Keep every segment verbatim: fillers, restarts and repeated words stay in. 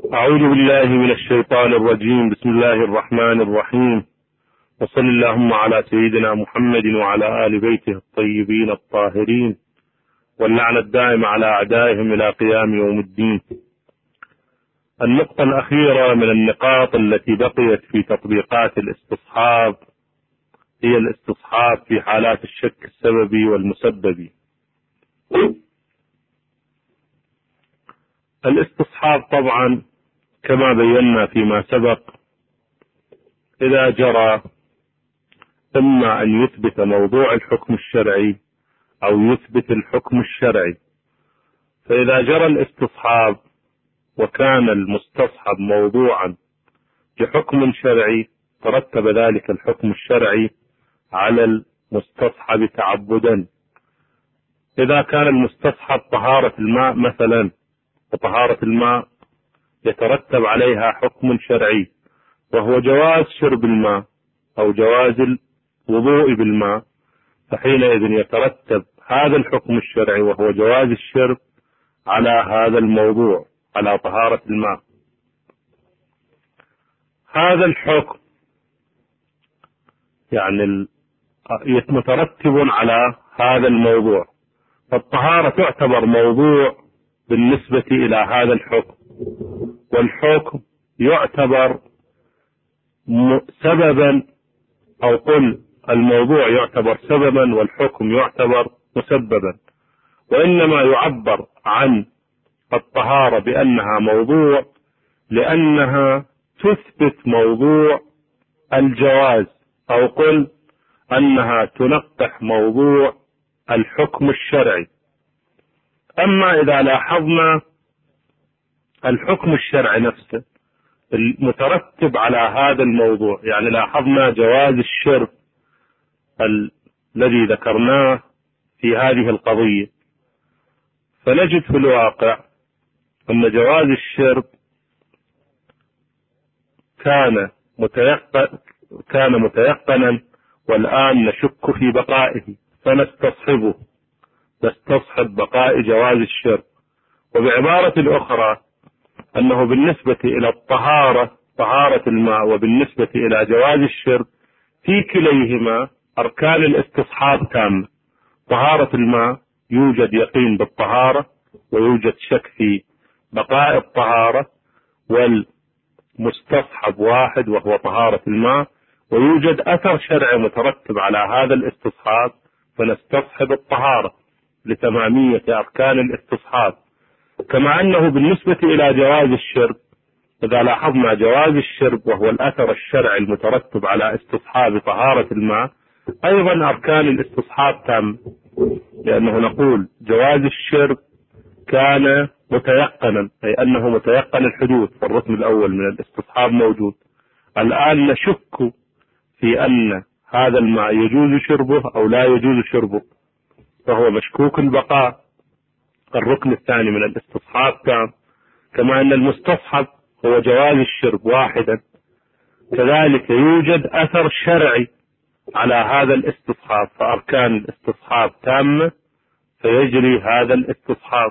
أعوذ بالله من الشيطان الرجيم. بسم الله الرحمن الرحيم، وصل اللهم على سيدنا محمد وعلى آل بيته الطيبين الطاهرين، واللعنة الدائمة على أعدائهم إلى قيام يوم الدين. النقطة الأخيرة من النقاط التي بقيت في تطبيقات الاستصحاب هي الاستصحاب في حالات الشك السببي والمسببي. الاستصحاب طبعا كما بينا فيما سبق إذا جرى إما أن يثبت موضوع الحكم الشرعي أو يثبت الحكم الشرعي. فإذا جرى الاستصحاب وكان المستصحب موضوعا لحكم شرعي ترتب ذلك الحكم الشرعي على المستصحب تعبدا. إذا كان المستصحب طهارة الماء مثلا، وطهارة الماء يترتب عليها حكم شرعي وهو جواز شرب الماء أو جواز الوضوء بالماء، فحينئذ يترتب هذا الحكم الشرعي وهو جواز الشرب على هذا الموضوع، على طهارة الماء. هذا الحكم يعني مترتب على هذا الموضوع، فالطهارة تعتبر موضوع بالنسبة إلى هذا الحكم، والحكم يعتبر سببا، أو قل الموضوع يعتبر سببا والحكم يعتبر مسببا. وإنما يعبر عن الطهارة بأنها موضوع لأنها تثبت موضوع الجواز، أو قل أنها تنقح موضوع الحكم الشرعي. أما إذا لاحظنا الحكم الشرعي نفسه المترتب على هذا الموضوع، يعني لاحظنا جواز الشرب ال... الذي ذكرناه في هذه القضية، فنجد في الواقع أن جواز الشرب كان متيقن كان متيقنا والآن نشك في بقائه، فنستصحبه نستصحب بقاء جواز الشرب. وبعبارة أخرى أنه بالنسبة إلى الطهارة طهارة الماء وبالنسبة إلى جواز الشرب في كليهما أركان الاستصحاب تامة. طهارة الماء يوجد يقين بالطهارة ويوجد شك في بقاء الطهارة، والمستصحب واحد وهو طهارة الماء، ويوجد أثر شرعي مترتب على هذا الاستصحاب، فنستصحب الطهارة لتمامية أركان الاستصحاب. كما أنه بالنسبة إلى جواز الشرب إذا لاحظنا جواز الشرب وهو الأثر الشرعي المترتب على استصحاب طهارة الماء، أيضا أركان الاستصحاب تام، لأنه نقول جواز الشرب كان متيقنا، أي أنه متيقن الحدوث، والركن الأول من الاستصحاب موجود. الآن نشك في أن هذا الماء يجوز شربه أو لا يجوز شربه، فهو مشكوك البقاء، الركن الثاني من الاستصحاب تام. كما أن المستصحب هو جواز الشرب واحدا، كذلك يوجد أثر شرعي على هذا الاستصحاب، فأركان الاستصحاب تامة، فيجري هذا الاستصحاب.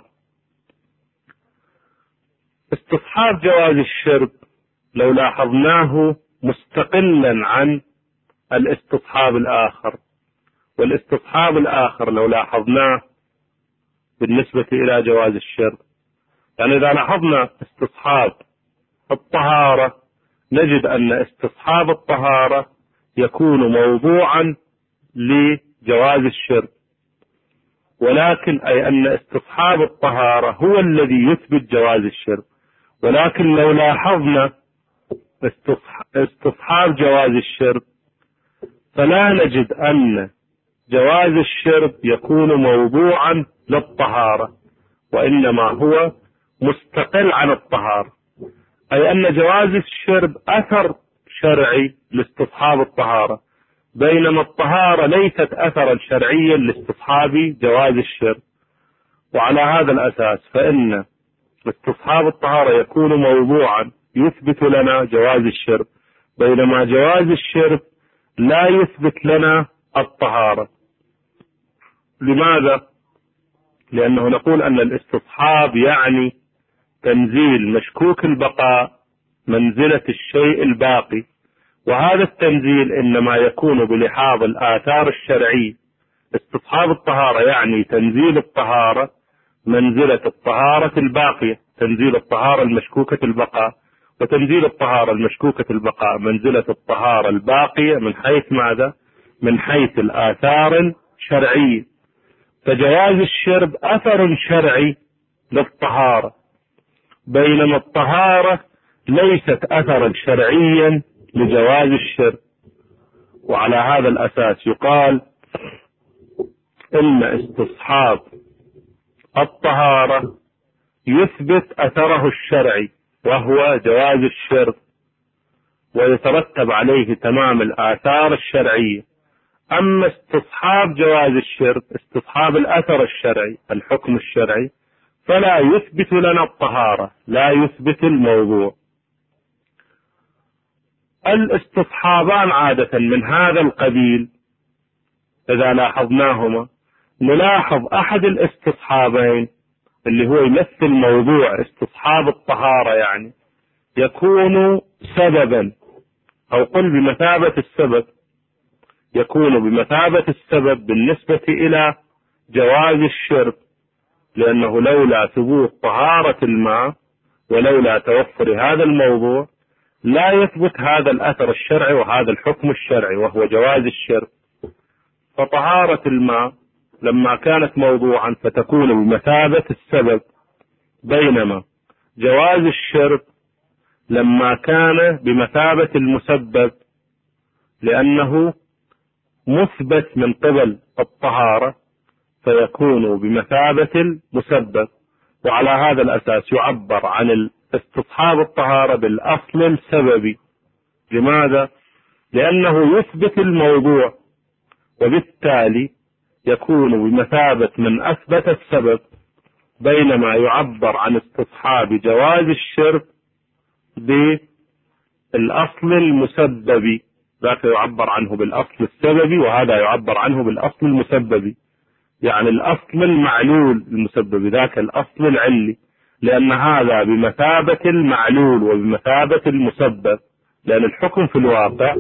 استصحاب جواز الشرب لو لاحظناه مستقلا عن الاستصحاب الآخر، والاستصحاب الآخر لو لاحظناه بالنسبة إلى جواز الشرب، يعني إذا لاحظنا استصحاب الطهارة نجد أن استصحاب الطهارة يكون موضوعا لجواز الشرب، ولكن أي أن استصحاب الطهارة هو الذي يثبت جواز الشرب. ولكن لو لاحظنا استصحاب جواز الشرب فلا نجد أن جواز الشرب يكون موضوعا للطهارة، وإنما هو مستقل عن الطهارة، أي أن جواز الشرب أثر شرعي لاستصحاب الطهارة، بينما الطهارة ليست أثرا شرعيا لاستصحاب جواز الشرب. وعلى هذا الأساس فإن استصحاب الطهارة يكون موضوعا يثبت لنا جواز الشرب، بينما جواز الشرب لا يثبت لنا الطهارة. لماذا؟ لأنه نقول أن الاستصحاب يعني تنزيل مشكوك البقاء منزلة الشيء الباقي، وهذا التنزيل إنما يكون بلحاظ الآثار الشرعية. استصحاب الطهارة يعني تنزيل الطهارة منزلة الطهارة الباقية، تنزيل الطهارة المشكوكة البقاء، وتنزيل الطهارة المشكوكة البقاء منزلة الطهارة الباقية من حيث ماذا؟ من حيث الآثار الشرعية. فجواز الشرب أثر شرعي للطهارة، بينما الطهارة ليست أثرا شرعيا لجواز الشرب. وعلى هذا الأساس يقال إن استصحاب الطهارة يثبت أثره الشرعي وهو جواز الشرب، ويترتب عليه تمام الآثار الشرعية. أما استصحاب جواز الشرب، استصحاب الأثر الشرعي، الحكم الشرعي، فلا يثبت لنا الطهارة، لا يثبت الموضوع. الاستصحابان عادة من هذا القبيل إذا لاحظناهما نلاحظ أحد الاستصحابين اللي هو يمثل موضوع استصحاب الطهارة، يعني يكون سببا، أو قل بمثابة السبب، يكون بمثابة السبب بالنسبة إلى جواز الشرب، لأنه لولا ثبوت طهارة الماء ولولا توفر هذا الموضوع لا يثبت هذا الأثر الشرعي وهذا الحكم الشرعي وهو جواز الشرب. فطهارة الماء لما كانت موضوعا فتكون بمثابة السبب، بينما جواز الشرب لما كان بمثابة المسبب، لأنه مثبت من قبل الطهارة فيكون بمثابة المسبب. وعلى هذا الأساس يعبر عن استصحاب الطهارة بالأصل السببي. لماذا؟ لأنه يثبت الموضوع، وبالتالي يكون بمثابة من أثبت السبب، بينما يعبر عن استصحاب جواز الشرب بالأصل المسببي، ذاك يعبر عنه بالأصل السببي وهذا يعبر عنه بالأصل المسببي، يعني الأصل المعلول المسبب ذاك الأصل العلي، لأن هذا بمثابة المعلول وبمثابة المسبب، لأن الحكم في الواقع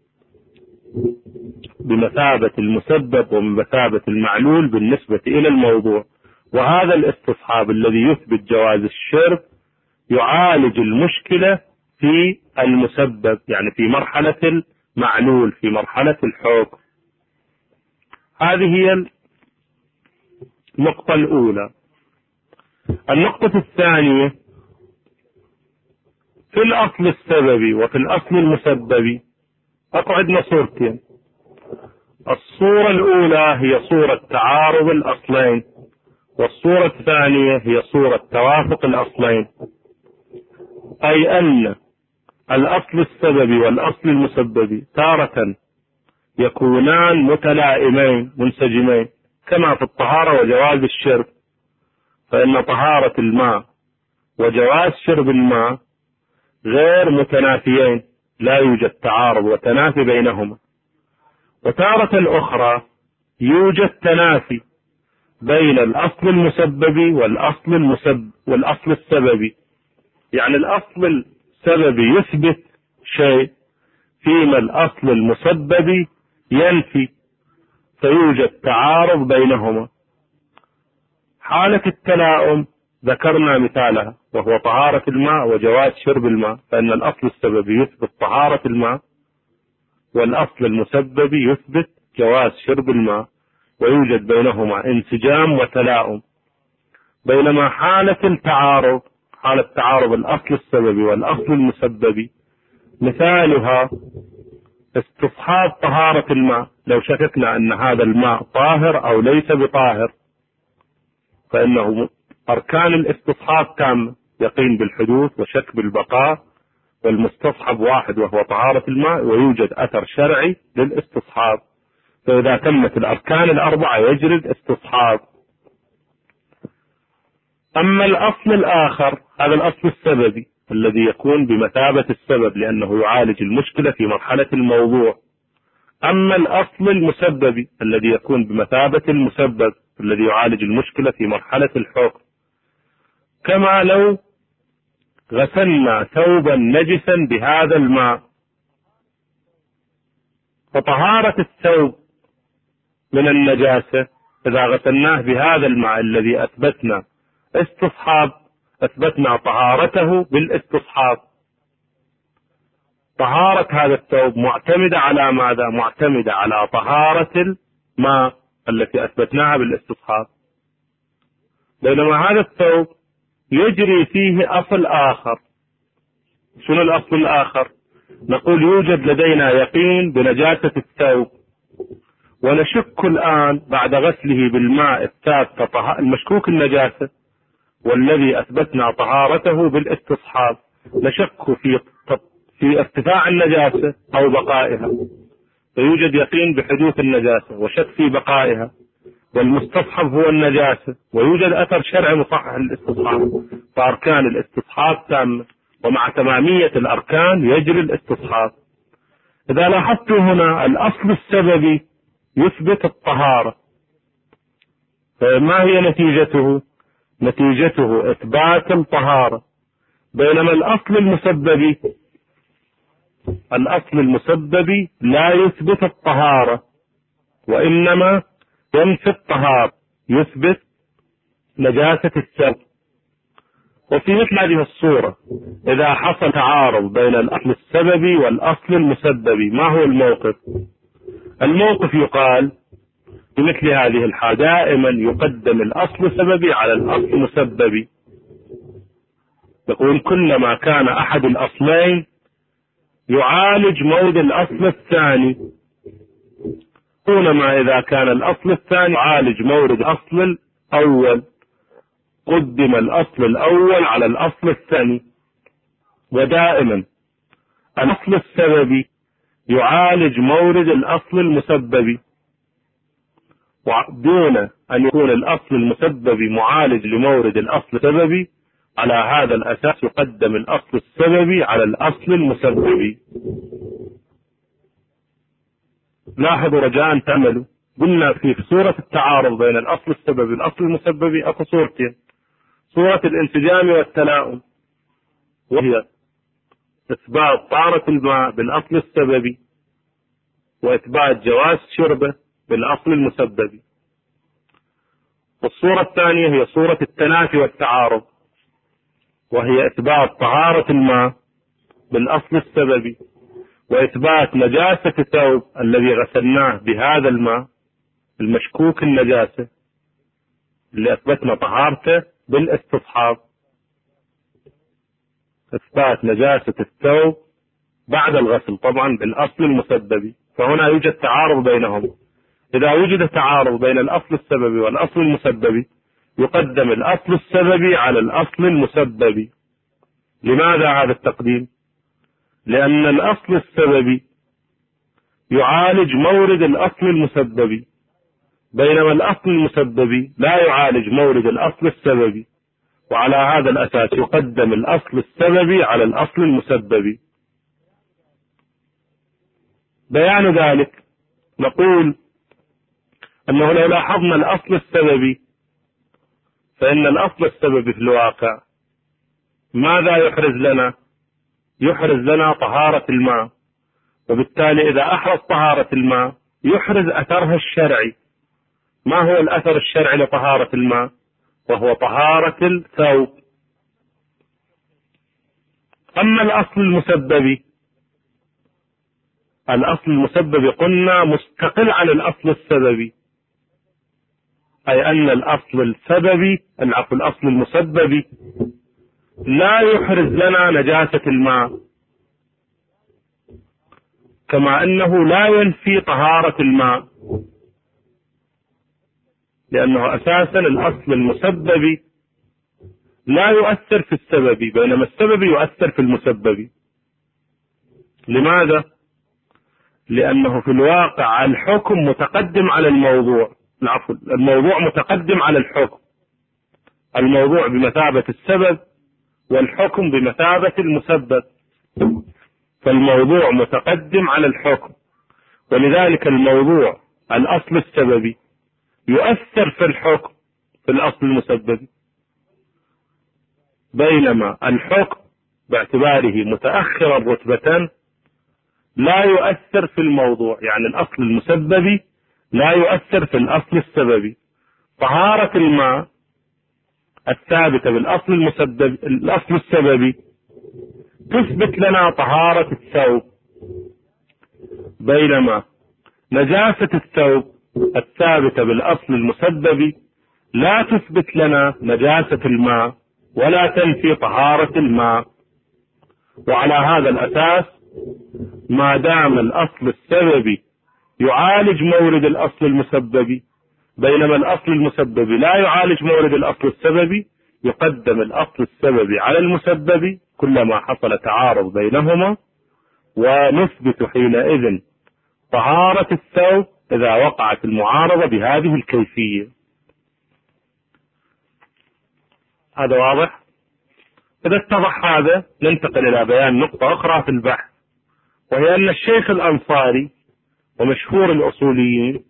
بمثابة المسبب وبمثابة المعلول بالنسبة إلى الموضوع. وهذا الاستصحاب الذي يثبت جواز الشرب يعالج المشكلة في المسبب، يعني في مرحلة المعلول، في مرحلة الحكم. هذه هي النقطة الأولى. النقطة الثانية في الأصل السببي وفي الأصل المسببي أكو عندنا صورتين. الصورة الأولى هي صورة تعارض الأصلين، والصورة الثانية هي صورة توافق الأصلين، أي أن الأصل السببي والأصل المسببي تارة يكونان متلائمين منسجمين، كما في الطهارة وجواز الشرب، فإن طهارة الماء وجواز شرب الماء غير متنافيين، لا يوجد تعارض وتنافي بينهما. وتارة أخرى يوجد تنافي بين الأصل المسببي والأصل المسبب والأصل السببي، يعني الأصل السببي يثبت شيء فيما الأصل المسببي ينفي، فيوجد تعارض بينهما. حالة التلاؤم ذكرنا مثالها وهو طهارة الماء وجواز شرب الماء، فإن الأصل السببي يثبت طهارة الماء والأصل المسببي يثبت جواز شرب الماء، ويوجد بينهما انسجام وتلاؤم. بينما حالة التعارض، حالة تعارض الأصل السببي والأصل المسببي، مثالها استصحاب طهارة الماء. لو شككنا أن هذا الماء طاهر أو ليس بطاهر، فإنه أركان الاستصحاب تام، يقين بالحدوث وشك بالبقاء، والمستصحب واحد وهو طهارة الماء، ويوجد أثر شرعي للاستصحاب. فإذا تمت الأركان الأربعة يجري الاستصحاب. أما الأصل الآخر هذا الأصل السببي الذي يكون بمثابة السبب لأنه يعالج المشكلة في مرحلة الموضوع. أما الأصل المسببي الذي يكون بمثابة المسبب الذي يعالج المشكلة في مرحلة الحكم، كما لو غسلنا ثوبا نجسا بهذا الماء، فطهارة الثوب من النجاسة إذا غسلناه بهذا الماء الذي أثبتنا استصحاب، أثبتنا طهارته بالاستصحاب. طهارة هذا الثوب معتمدة على ماذا؟ معتمدة على طهارة الماء التي أثبتناها بالاستصحاب. بينما هذا الثوب يجري فيه أصل آخر. شنو الأصل الآخر؟ نقول يوجد لدينا يقين بنجاسة الثوب، ونشك الآن بعد غسله بالماء الثابت المشكوك النجاسة والذي أثبتنا طهارته بالاستصحاب، نشك في في ارتفاع النجاسة أو بقائها، فيوجد يقين بحدوث النجاسة وشك في بقائها، والمستصحب هو النجاسة، ويوجد أثر شرعي مصحح للاستصحاب، فأركان الاستصحاب تامة، ومع تمامية الأركان يجري الاستصحاب. إذا لاحظتوا هنا الأصل السببي يثبت الطهارة، فما هي نتيجته؟ نتيجته إثبات الطهارة، بينما الأصل المسببي الأصل المسببي لا يثبت الطهارة، وإنما ينفي الطهارة، يثبت نجاسة الثوب. وفي مثل هذه الصورة إذا حصل تعارض بين الأصل السببي والأصل المسببي، ما هو الموقف؟ الموقف يقال في مثل هذه الحالة دائما يقدم الأصل السببي على الأصل المسببي. يقول كلما كان أحد الأصلين يعالج مورد الأصل الثاني، طالما إذا كان الأصل الثاني يعالج مورد الأصل الأول قدم الأصل الأول على الأصل الثاني. ودائما الأصل السببي يعالج مورد الأصل المسببي، دون أن يكون الأصل المسببي معالج لمورد الأصل السببي. على هذا الأساس يقدم الأصل السببي على الأصل المسببي. لاحظوا رجاء تعملوا، قلنا في صورة التعارض بين الأصل السببي والأصل المسببي أكو صورتين: صورة الانسجام والتلاؤم، وهي إثبات طهارة الماء بالأصل السببي وإثبات جواز شربه بالأصل المسببي. والصورة الثانية هي صورة التنافي والتعارض، وهي إثبات طهارة الماء بالأصل السببي وإثبات نجاسة الثوب الذي غسلناه بهذا الماء المشكوك النجاسة اللي أثبتنا طهارته بالاستصحاب. إثبات نجاسة الثوب بعد الغسل طبعا بالأصل المسببي، فهنا يوجد تعارض بينهم. إذا وجد تعارض بين الأصل السببي والأصل المسببي يقدم الأصل السببي على الأصل المسببي. لماذا هذا التقديم؟ لأن الأصل السببي يعالج مورد الأصل المسببي، بينما الأصل المسببي لا يعالج مورد الأصل السببي، وعلى هذا الأساس يقدم الأصل السببي على الأصل المسببي. بيان ذلك نقول أنه لو لاحظنا الأصل السببي فإن الأصل السببي في الواقع ماذا يحرز لنا؟ يحرز لنا طهارة الماء، وبالتالي إذا أحرز طهارة الماء يحرز أثرها الشرعي. ما هو الأثر الشرعي لطهارة الماء؟ وهو طهارة الثوب. أما الأصل المسببي، الأصل المسببي قلنا مستقل عن الأصل السببي، أي أن الأصل السببي العفو الأصل المسببي لا يحرز لنا نجاسة الماء، كما أنه لا ينفي طهارة الماء، لأنه أساسا الأصل المسببي لا يؤثر في السبب، بينما السبب يؤثر في المسبب. لماذا؟ لأنه في الواقع الحكم متقدم على الموضوع، العفو الموضوع متقدم على الحكم، الموضوع بمثابة السبب والحكم بمثابة المسبب، فالموضوع متقدم على الحكم، ولذلك الموضوع الأصل السببي يؤثر في الحكم في الأصل المسبب، بينما الحكم باعتباره متأخرا رتبة لا يؤثر في الموضوع، يعني الأصل المسببي لا يؤثر في الأصل السببي. طهارة الماء الثابتة بالأصل المسبب الأصل السببي تثبت لنا طهارة الثوب، بينما نجاسة الثوب الثابتة بالأصل المسببي لا تثبت لنا نجاسة الماء ولا تنفي طهارة الماء. وعلى هذا الأساس ما دام الأصل السببي يعالج مورد الأصل المسببي، بينما الأصل المسببي لا يعالج مورد الأصل السببي، يقدم الأصل السببي على المسببي كلما حصل تعارض بينهما، ونثبت حينئذ طهارة الثوب إذا وقعت المعارضة بهذه الكيفية. هذا واضح؟ إذا اتضح هذا ننتقل إلى بيان نقطة أخرى في البحث، وهي أن الشيخ الأنصاري ومشهور الأصوليين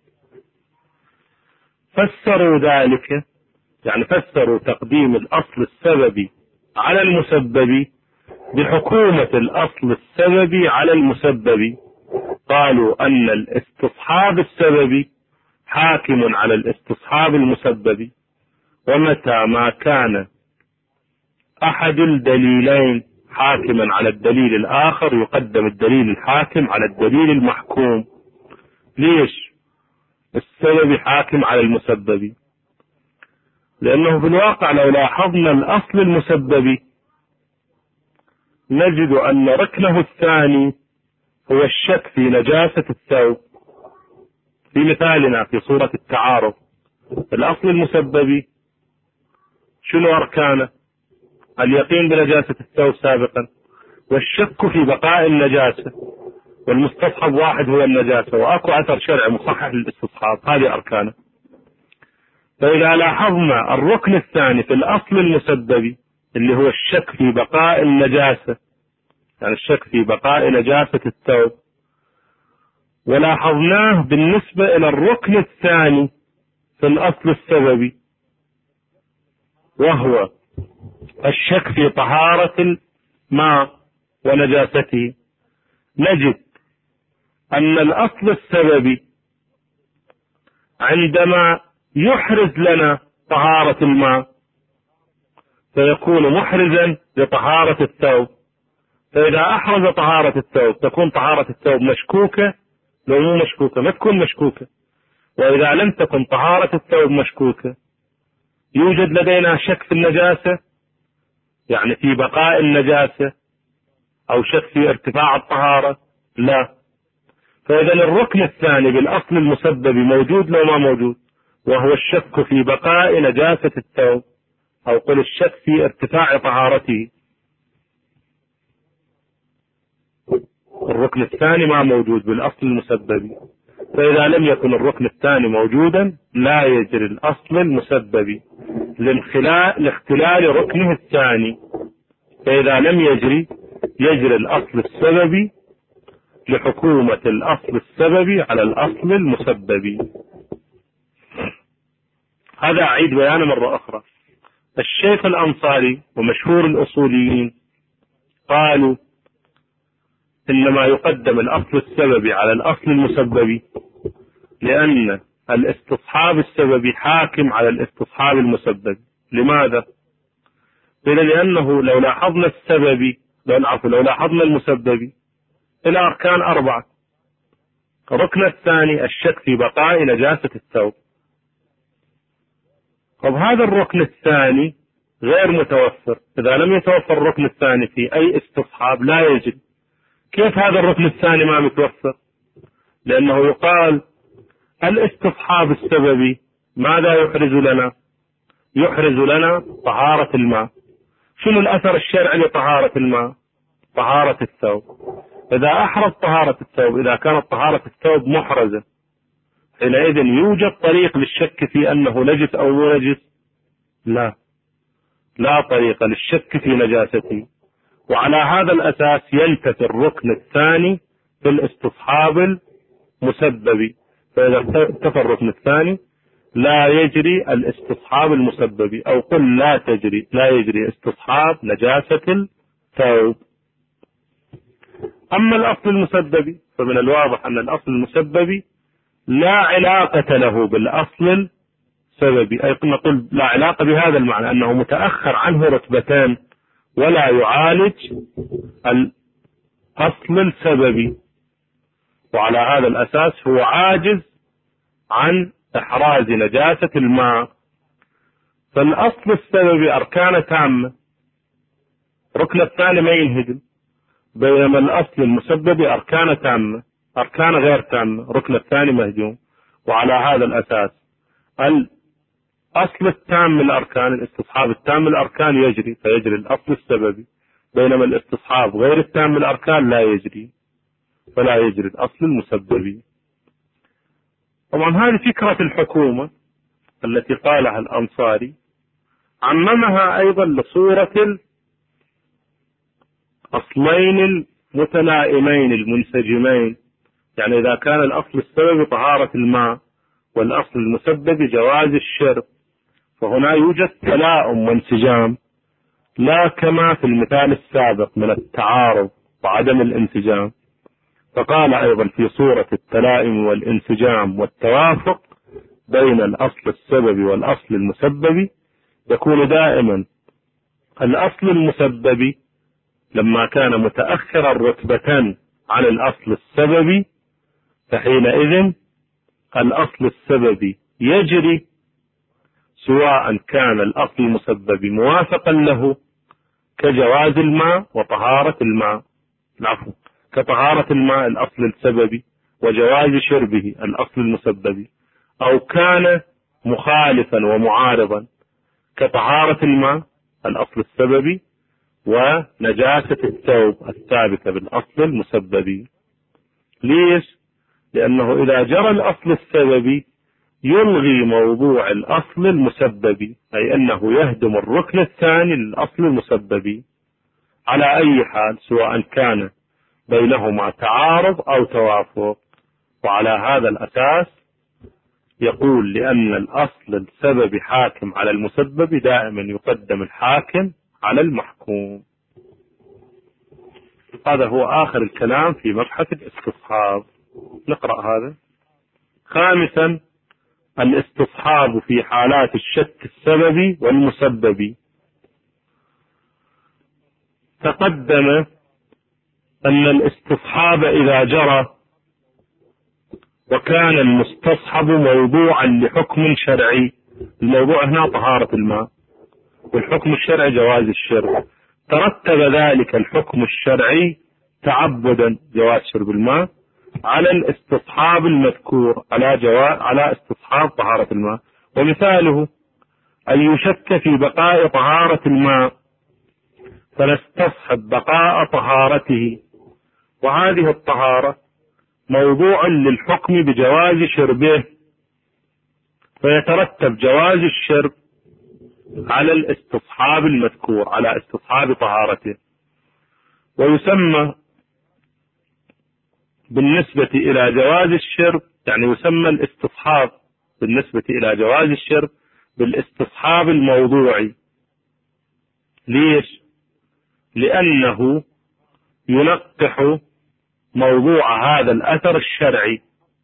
فسروا ذلك، يعني فسروا تقديم الأصل السببي على المسبب بحكومة الأصل السببي على المسبب. قالوا أن الاستصحاب السببي حاكم على الاستصحاب المسبب، ومتى ما كان أحد الدليلين حاكما على الدليل الآخر يقدم الدليل الحاكم على الدليل المحكوم. ليش السبب حاكم على المسبب؟ لأنه في الواقع لو لاحظنا الأصل المسببي نجد أن ركنه الثاني هو الشك في نجاسة الثوب. في مثالنا في صورة التعارض، الأصل المسببي شنو أركانه؟ اليقين بنجاسة الثوب سابقا، والشك في بقاء النجاسة، والمستصحب واحد هو النجاسة، وأكو أثر شرعي مصحح للاستصحاب، هذه أركانه. فإذا لاحظنا الركن الثاني في الأصل المسببي اللي هو الشك في بقاء النجاسة، يعني الشك في بقاء نجاسة الثوب، ولاحظناه بالنسبة إلى الركن الثاني في الأصل السببي وهو الشك في طهارة الماء ونجاسته، نجد أن الأصل السببي عندما يحرز لنا طهارة الماء فيكون محرزا لطهارة الثوب. فإذا أحرز طهارة الثوب تكون طهارة الثوب مشكوكة، لو مو مشكوكة ما تكون مشكوكة. وإذا لم تكن طهارة الثوب مشكوكة يوجد لدينا شك في النجاسة، يعني في بقاء النجاسة، أو شك في ارتفاع الطهارة؟ لا. فإذا الركن الثاني بالأصل المسبب موجود لو ما موجود، وهو الشك في بقاء نجاسة الثوب، أو قل الشك في ارتفاع طهارته. الركن الثاني ما موجود بالأصل المسبب، فإذا لم يكن الركن الثاني موجودا لا يجري الأصل المسبب لاختلال ركنه الثاني. فإذا لم يجري يجري الأصل السببي لحكومة الأصل السببي على الأصل المسبب. هذا أعيد بيانه مرة أخرى. الشيخ الأنصاري ومشهور الأصوليين قالوا إنما يقدم الأصل السببي على الأصل المسبب لأن الاستصحاب السببي حاكم على الاستصحاب المسبب. لماذا؟ لأنه لو لاحظنا السببي لو العفو لو لاحظنا المسببي إلى أركان أربعة. الركن الثاني الشك في بقاء نجاسة الثوب. طب هذا الركن الثاني غير متوفر. إذا لم يتوفر الركن الثاني في أي استصحاب لا يجب. كيف هذا الركن الثاني ما متوفر؟ لأنه يقال الاستصحاب السببي ماذا يحرز لنا؟ يحرز لنا طهارة الماء. شنو الأثر الشرعي لطهارة الماء؟ طهارة الثوب. إذا أحرز طهارة الثوب، إذا كانت طهارة الثوب محرزة، حينئذ يوجد طريق للشك في أنه نجس أو مو نجس؟ لا، لا طريق للشك في نجاسته. وعلى هذا الأساس ينتفي الركن الثاني في الاستصحاب المسبب. فإذا انتفى الركن الثاني لا يجري الاستصحاب المسبب، أو قل لا تجري لا يجري استصحاب نجاسة الثوب. أما الأصل المسببي فمن الواضح أن الأصل المسببي لا علاقة له بالأصل السببي، أي نقول لا علاقة بهذا المعنى أنه متأخر عنه رتبتان ولا يعالج الأصل السببي، وعلى هذا الأساس هو عاجز عن إحراز نجاسة الماء. فالأصل السببي أركان تامة، ركن الثاني ما ينهدم، بينما الأصل المسبب أركان تامة أركان غير تامة، ركن الثاني مهدوم. وعلى هذا الأساس الأصل التام من الأركان، الاستصحاب التام من الأركان يجري، فيجري الأصل السببي، بينما الاستصحاب غير التام من الأركان لا يجري، فلا يجري الأصل المسببي. طبعا هذه فكرة الحكومة التي قالها الأنصاري، عممها أيضا لصورة الأصلين المتلائمين المنسجمين، يعني إذا كان الأصل السببي طهارة الماء والأصل المسبب جواز الشرب، فهنا يوجد تلاؤم وانسجام، لا كما في المثال السابق من التعارض وعدم الانسجام. فقال أيضا في صورة التلائم والانسجام والتوافق بين الأصل السببي والأصل المسببي، يكون دائما الأصل المسببي لما كان متأخرا رتبة عن الأصل السببي، فحينئذ الأصل السببي يجري سواء كان الأصل المسببي موافقا له كجواز الماء وطهارة الماء، العفو كطهارة الماء الأصل السببي وجواز شربه الأصل المسببي، أو كان مخالفا ومعارضا كطهارة الماء الأصل السببي ونجاسة الثوب الثابتة بالأصل المسببي. ليش؟ لأنه إذا جرى الأصل السببي يلغي موضوع الأصل المسببي، أي أنه يهدم الركن الثاني للأصل المسببي على أي حال، سواء كان بينهما تعارض أو توافق. وعلى هذا الأساس يقول لأن الأصل السببي حاكم على المسبب دائما يقدم الحاكم على المحكوم. هذا هو آخر الكلام في مبحث الاستصحاب. نقرأ هذا. خامسا الاستصحاب في حالات الشك السببي والمسببي. تقدم أن الاستصحاب إذا جرى وكان المستصحب موضوعا لحكم شرعي، الموضوع هنا طهارة الماء والحكم الشرعي جواز الشرب، ترتب ذلك الحكم الشرعي تعبدا جواز شرب الماء على الاستصحاب المذكور، على جواز على استصحاب طهارة الماء. ومثاله أن يشك في بقاء طهارة الماء فنستصحب بقاء طهارته، وهذه الطهارة موضوع للحكم بجواز شربه، فيترتب جواز الشرب على الاستصحاب المذكور على استصحاب طهارته. ويسمى بالنسبة إلى جواز الشرب، يعني يسمى الاستصحاب بالنسبة إلى جواز الشرب بالاستصحاب الموضوعي. ليش؟ لأنه ينقح موضوع هذا الأثر الشرعي.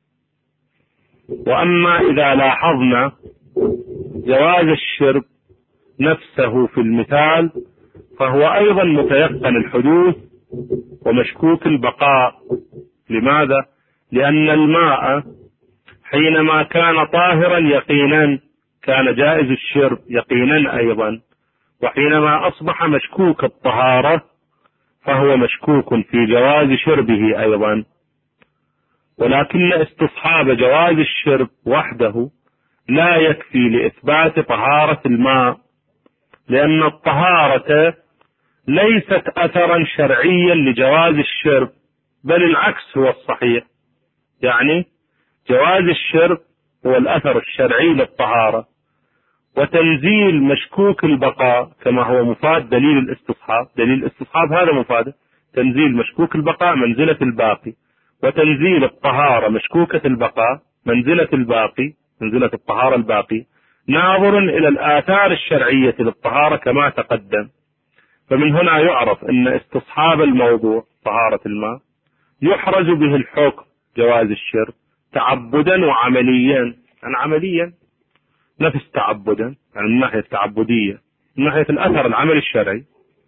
وأما إذا لاحظنا جواز الشرب نفسه في المثال فهو أيضا متيقن الحدوث ومشكوك البقاء. لماذا؟ لأن الماء حينما كان طاهرا يقينا كان جائز الشرب يقينا أيضا، وحينما أصبح مشكوك الطهارة فهو مشكوك في جواز شربه أيضا. ولكن استصحاب جواز الشرب وحده لا يكفي لإثبات طهارة الماء، لأن الطهارة ليست أثرا شرعيا لجواز الشرب، بل العكس هو الصحيح. يعني جواز الشرب هو الأثر الشرعي للطهارة، وتنزيل مشكوك البقاء كما هو مفاد دليل الاستصحاب، دليل الاستصحاب هذا مفاده تنزيل مشكوك البقاء منزلة الباقي، وتنزيل الطهارة مشكوكة البقاء منزلة الباقي منزلة الطهارة الباقي، ناظر إلى الآثار الشرعية للطهارة كما تقدم. فمن هنا يعرف أن استصحاب الموضوع طهارة الماء يحرز به الحكم جواز الشرب تعبدا وعمليا. يعني عمليا نفس تعبدا، يعني من ناحية التعبدية، من ناحية الأثر العمل الشرعي.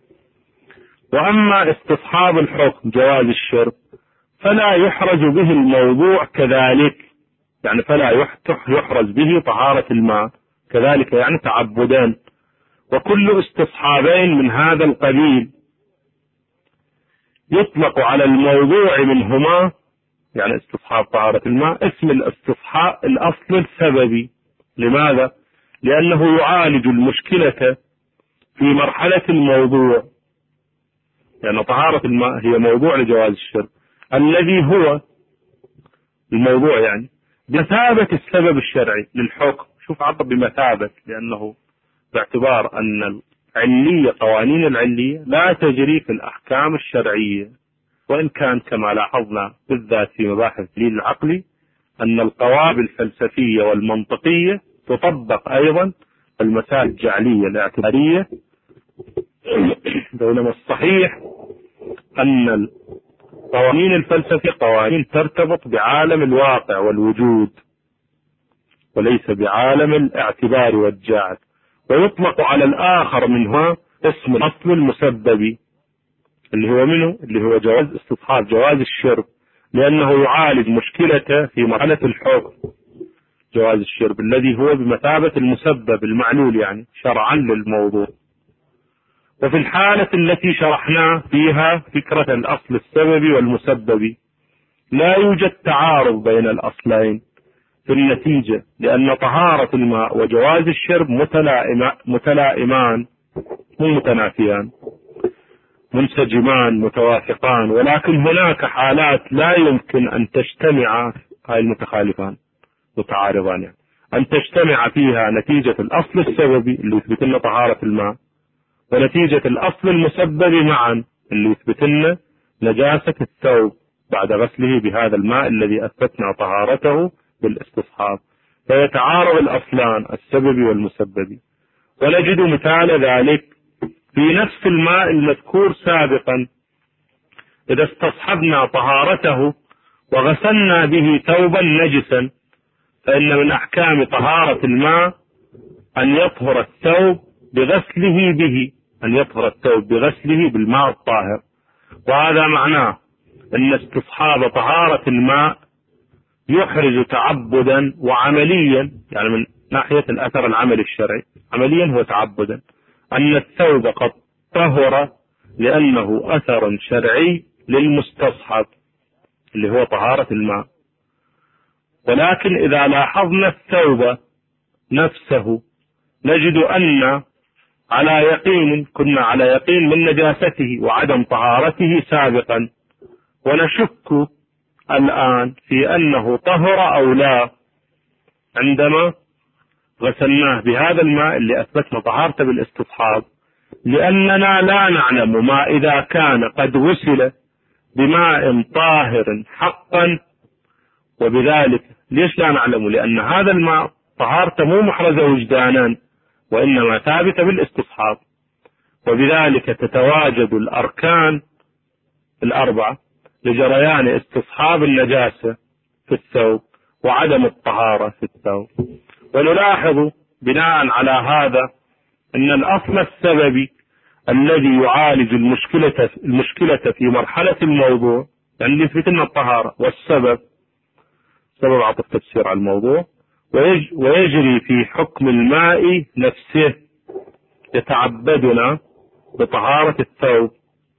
وأما استصحاب الحكم جواز الشرب فلا يحرز به الموضوع كذلك، يعني فلا يحرز به طهارة الماء كذلك، يعني تعبدان. وكل استصحابين من هذا القبيل يطلق على الموضوع منهما، يعني استصحاب طهارة الماء، اسم الاستصحاب الأصل السببي. لماذا؟ لأنه يعالج المشكلة في مرحلة الموضوع، لأن يعني طهارة الماء هي موضوع لجواز الشرب الذي هو الموضوع يعني بمثابة السبب الشرعي للحكم. شوف عبر بمثابة، لأنه باعتبار أن العلية قوانين العلية لا تجري في الأحكام الشرعية، وإن كان كما لاحظنا بالذات في مباحث الدليل العقلي أن القواعد الفلسفية والمنطقية تطبق أيضا المسائل الجعلية الاعتبارية، بينما الصحيح أن القوانين الفلسفية قوانين ترتبط بعالم الواقع والوجود وليس بعالم الاعتبار والجعل. ويطلق على الآخر منها اسم الأصل المسببي اللي هو منه اللي هو جواز استصحاب جواز الشرب، لأنه يعالج مشكلة في مرحلة الحكم جواز الشرب الذي هو بمثابة المسبب المعلول يعني شرعا للموضوع. وفي الحالة التي شرحنا فيها فكرة الأصل السببي والمسببي لا يوجد تعارض بين الأصلين في النتيجة، لأن طهارة الماء وجواز الشرب متلائمان مو متنافيان، منسجمان متوافقان، ولكن هناك حالات لا يمكن أن تجتمع هاي المتخالفان متعارضان، يعني أن تجتمع فيها نتيجة الأصل السببي اللي يثبت لنا طهارة الماء ونتيجة الأصل المسبب معا اللي يثبت لنا نجاسة الثوب بعد غسله بهذا الماء الذي أثبتنا طهارته بالاستصحاب، فيتعارض الأصلان السببي والمسببي. ونجد مثال ذلك في نفس الماء المذكور سابقا، إذا استصحبنا طهارته وغسلنا به ثوبا نجسا فإن من أحكام طهارة الماء أن يطهر الثوب بغسله به، أن يطهر الثوب بغسله بالماء الطاهر. وهذا معناه أن استصحاب طهارة الماء يحرز تعبدا وعمليا، يعني من ناحية الأثر العملي الشرعي عمليا هو تعبدا أن الثوب قد طهر لأنه أثر شرعي للمستصحب اللي هو طهارة الماء. ولكن إذا لاحظنا الثوب نفسه نجد أن على يقين كنا على يقين من نجاسته وعدم طهارته سابقا، ونشك الآن في أنه طهر أو لا عندما غسلناه بهذا الماء اللي أثبتنا طهارته بالاستصحاب، لأننا لا نعلم ما إذا كان قد غسل بماء طاهر حقا. وبذلك ليش لا نعلم؟ لأن هذا الماء طهارته مو محرزة وجدانا وإنما ثابتة بالاستصحاب، وبذلك تتواجد الأركان الأربعة لجريان استصحاب النجاسة في الثوب وعدم الطهارة في الثوب. ونلاحظ بناء على هذا أن الأصل السببي الذي يعالج المشكلة المشكلة في مرحلة الموضوع يعني يثبت لنا الطهارة، والسبب سبب عطف تفسير على الموضوع، ويجري في حكم الماء نفسه يتعبدنا بطهارة الثوب.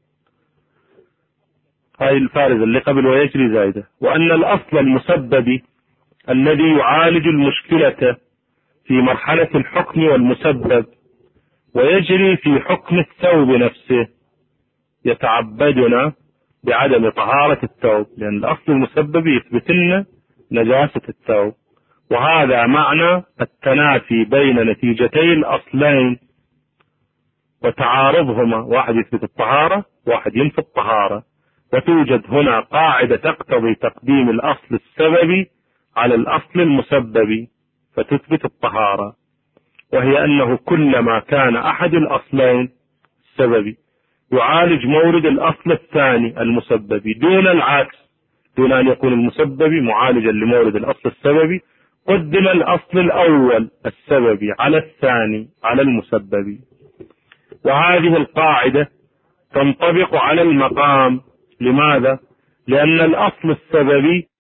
هاي الفارزة اللي قبل ويجري زايدة. وأن الأصل المسبب الذي يعالج المشكلة في مرحلة الحكم والمسبب ويجري في حكم الثوب نفسه يتعبدنا بعدم طهارة الثوب، لأن الأصل المسبب يثبت لنا نجاسة الثوب. وهذا معنى التنافي بين نتيجتي الأصلين وتعارضهما، واحد يثبت الطهارة واحد ينفي الطهارة. وتوجد هنا قاعدة تقتضي تقديم الأصل السببي على الأصل المسببي فتثبت الطهارة، وهي أنه كلما كان أحد الأصلين السببي يعالج مورد الأصل الثاني المسببي دون العكس، دون أن يكون المسببي معالجا لمورد الأصل السببي، قدم الأصل الأول السببي على الثاني على المسببي. وهذه القاعدة تنطبق على المقام. لماذا؟ لأن الأصل السببي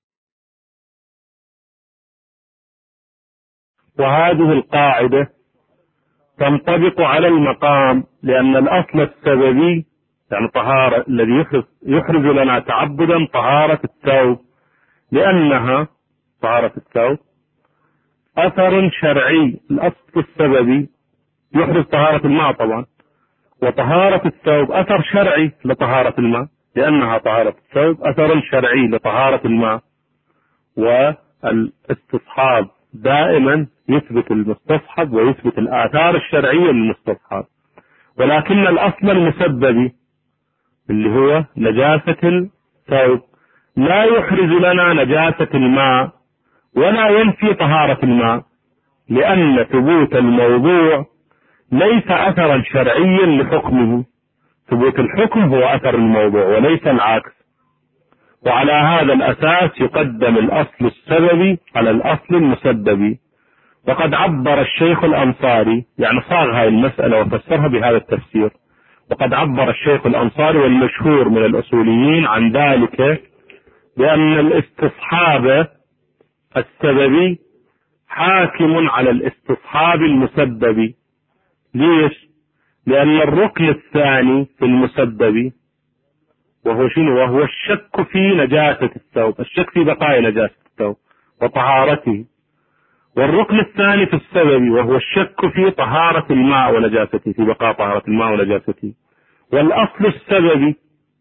وهذه القاعدة تنطبق على المقام لأن الأصل السببي يعني طهارة الذي يحرز لنا تعبدا طهارة الثوب، لأنها طهارة الثوب أثر شرعي. الأصل السببي يحرز طهارة الماء طبعا، وطهارة الثوب أثر شرعي لطهارة الماء، لأنها طهارة الثوب أثر شرعي لطهارة الماء. والاستصحاب دائما يثبت المستصحب ويثبت الآثار الشرعية للمستصحب. ولكن الأصل المسببي اللي هو نجاسة الثوب لا يحرز لنا نجاسة الماء ولا ينفي طهارة الماء، لأن ثبوت الموضوع ليس أثرا شرعيا لحكمه، ثبوت الحكم هو أثر الموضوع وليس العكس. وعلى هذا الأساس يقدم الأصل السببي على الأصل المسببي. وقد عبر الشيخ الأنصاري، يعني صاغ هذه المسألة وفسرها بهذا التفسير، وقد عبر الشيخ الأنصاري والمشهور من الأصوليين عن ذلك بأن الاستصحاب السببي حاكم على الاستصحاب المسببي. ليش؟ لأن الركن الثاني في المسبب وهو شنو؟ وهو الشك في نجاسة الثوب، الشك في بقاء نجاسة الثوب وطهارته. والركن الثاني في السبب وهو الشك في طهارة الماء ونجاسته، في بقاء طهارة الماء ونجاسته. والأصل السببي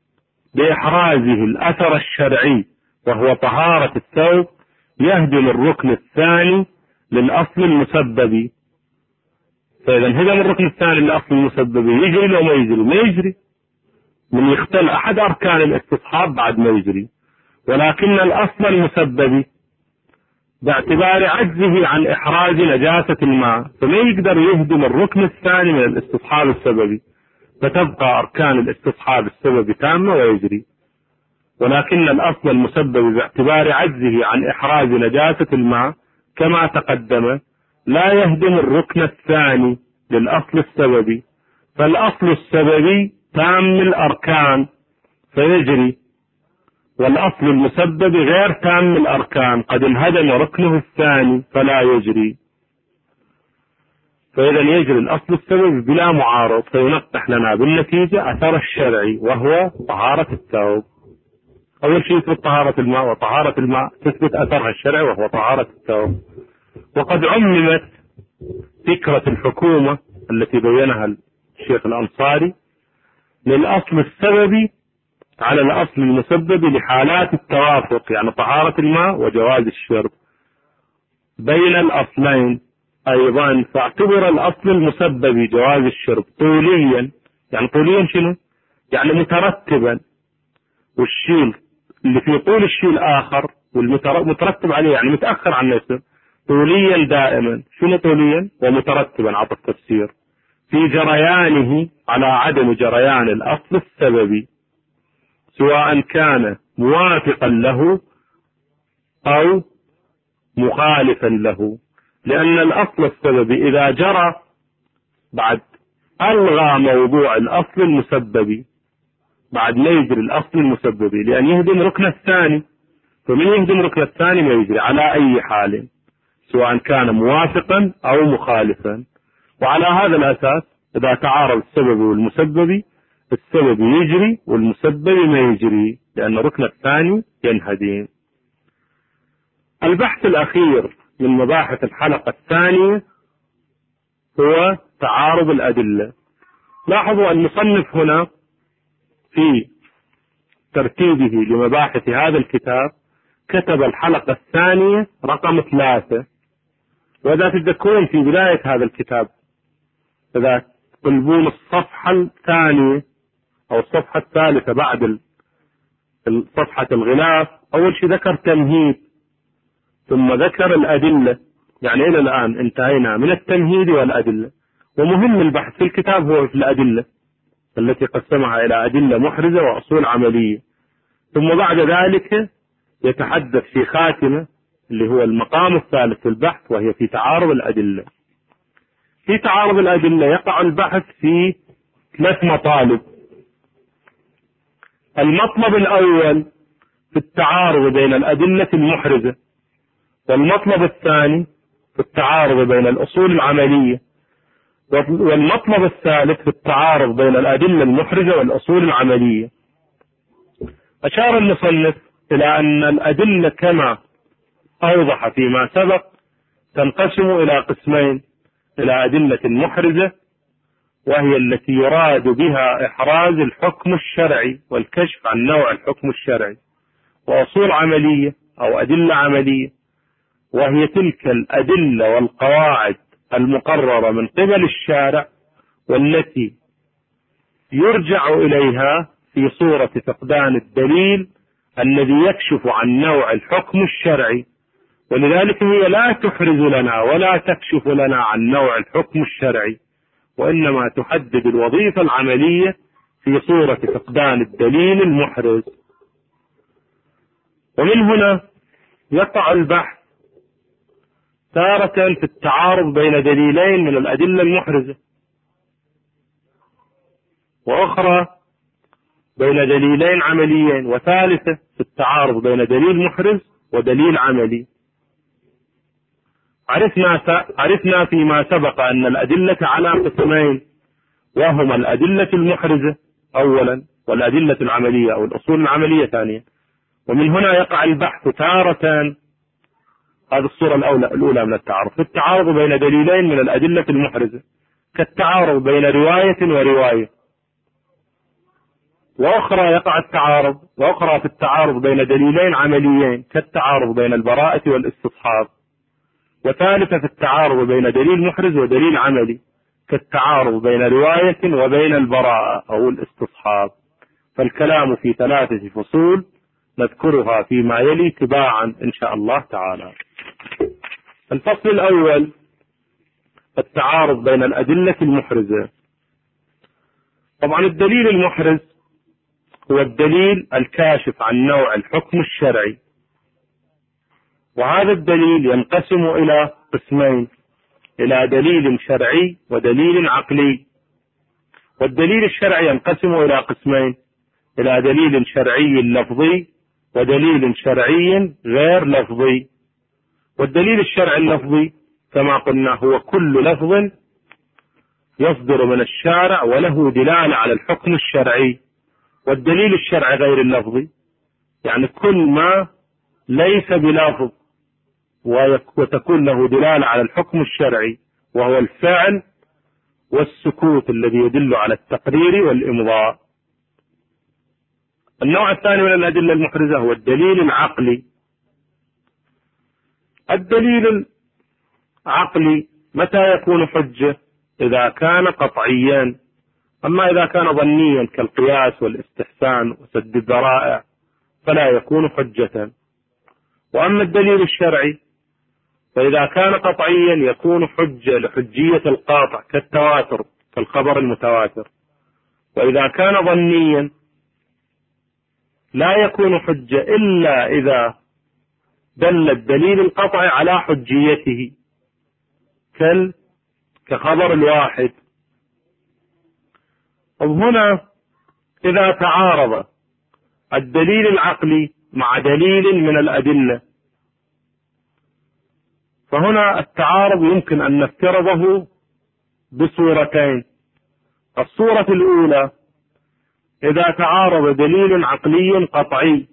بإحرازه الأثر الشرعي وهو طهارة الثوب يهدم الركن الثاني للأصل المسبب. فإذا هدم الركن الثاني للأصل المسبب يجري لو ما يجري؟ ما يجري، من يختل أحد أركان الاستصحاب بعد ما يجري. ولكن الأصل المسبب باعتبار عجزه عن إحراز نجاسة الماء فما يقدر يهدم الركن الثاني من الاستصحاب السببي، فتبقى أركان الاستصحاب السببي تامة ويجري. ولكن الأصل المسبب باعتبار عجزه عن إحراز نجاسة الماء كما تقدم لا يهدم الركن الثاني للأصل السببي، فالأصل السببي تام الأركان فيجري، والأصل المسبب غير تام الأركان قد انهدم ركنه الثاني فلا يجري. فإذا يجري الأصل السببي بلا معارض، فينقح لنا بالنتيجة أثر الشرعي وهو طهارة الثوب. أول شيء يثبت طهارة الماء، وطهارة الماء تثبت أثرها الشرعي وهو طهارة الثوب. وقد عممت فكرة الحكومة التي بينها الشيخ الأنصاري للأصل السببي على الأصل المسبب لحالات التوافق، يعني طهارة الماء وجواز الشرب بين الأصلين أيضا. فاعتبر الأصل المسبب جواز الشرب طوليا، يعني طوليا شنو؟ يعني مترتبا، والشيء اللي في طول الشيء الآخر والمترتب عليه يعني متأخر عن نفسه، طوليا دائما. شنو طوليا؟ ومترتبا عطى التفسير في جريانه على عدم جريان الأصل السببي، سواء كان موافقا له أو مخالفا له. لأن الأصل السببي إذا جرى بعد ألغى موضوع الأصل المسببي، بعد ما يجري الأصل المسببي لأن يهدم ركن الثاني، فمن يهدم ركن الثاني ما يجري على أي حال سواء كان موافقا أو مخالفا. وعلى هذا الأساس إذا تعارض السبب والمسبب السبب يجري والمسبب ما يجري، لأن الركن الثاني ينهدم. البحث الأخير من مباحث الحلقة الثانية هو تعارض الأدلة. لاحظوا المصنف هنا في ترتيبه لمباحث هذا الكتاب كتب الحلقة الثانية رقم ثلاثة، وإذا تذكرون في بداية هذا الكتاب إذا تقلبون الصفحة الثانية أو الصفحة الثالثة بعد صفحة الغلاف، أول شيء ذكر تمهيد ثم ذكر الأدلة. يعني إلى الآن انتهينا من التمهيد والأدلة، ومهم البحث في الكتاب هو في الأدلة. التي قسمها إلى أدلة محرزة وأصول عملية. ثم بعد ذلك يتحدث في خاتمة اللي هو المقام الثالث في البحث، وهي في تعارض الأدلة. في تعارض الأدلة يقع البحث في ثلاث مطالب. المطلب الأول في التعارض بين الأدلة المحرزة، والمطلب الثاني في التعارض بين الأصول العملية، والمطلب الثالث في التعارض بين الأدلة المحرزة والأصول العملية. أشار المصنف إلى أن الأدلة كما أوضح فيما سبق تنقسم إلى قسمين: إلى أدلة محرزة وهي التي يراد بها إحراز الحكم الشرعي والكشف عن نوع الحكم الشرعي، وأصول عملية أو أدلة عملية وهي تلك الأدلة والقواعد المقررة من قبل الشارع والتي يرجع إليها في صورة فقدان الدليل الذي يكشف عن نوع الحكم الشرعي، ولذلك هي لا تحرز لنا ولا تكشف لنا عن نوع الحكم الشرعي، وإنما تحدد الوظيفة العملية في صورة فقدان الدليل المحرز. ومن هنا يقع البحث تارة في التعارض بين دليلين من الأدلة المحرزة، وأخرى بين دليلين عمليين، وثالثة في التعارض بين دليل محرز ودليل عملي. عرفنا عرفنا فيما سبق أن الأدلة على قسمين، وهما الأدلة المحرزة أولا والأدلة العملية أو الأصول العملية ثانيا. ومن هنا يقع البحث تارة، هذه الصورة الأولى الأولى من التعارض، في التعارض بين دليلين من الأدلة المحرزة كالتعارض بين رواية ورواية، وأخرى يقع التعارض وأخرى في التعارض بين دليلين عمليين كالتعارض بين البراءة والاستصحاب، وثالثة في التعارض بين دليل محرز ودليل عملي كالتعارض بين رواية وبين البراءة أو الاستصحاب. فالكلام في ثلاثة فصول نذكرها فيما يلي تباعا إن شاء الله تعالى. الفصل الأول: التعارض بين الأدلة المحرزة. طبعا الدليل المحرز هو الدليل الكاشف عن نوع الحكم الشرعي، وهذا الدليل ينقسم إلى قسمين: إلى دليل شرعي ودليل عقلي. والدليل الشرعي ينقسم إلى قسمين: إلى دليل شرعي لفظي ودليل شرعي غير لفظي. والدليل الشرعي اللفظي كما قلنا هو كل لفظ يصدر من الشارع وله دلالة على الحكم الشرعي. والدليل الشرعي غير اللفظي يعني كل ما ليس بلفظ وتكون له دلالة على الحكم الشرعي، وهو الفعل والسكوت الذي يدل على التقرير والإمضاء. النوع الثاني من الأدلة المحرزة هو الدليل العقلي. الدليل العقلي متى يكون حجة؟ إذا كان قطعيا، أما إذا كان ظنيا كالقياس والاستحسان وسد الذرائع فلا يكون حجة. وأما الدليل الشرعي فإذا كان قطعيا يكون حجة لحجية القاطع كالتواتر كالخبر المتواتر، وإذا كان ظنيا لا يكون حجة إلا إذا دل الدليل القطعي على حجيته كخبر الواحد. وهنا إذا تعارض الدليل العقلي مع دليل من الأدلة فهنا التعارض يمكن أن نفترضه بصورتين. الصورة الأولى: إذا تعارض دليل عقلي قطعي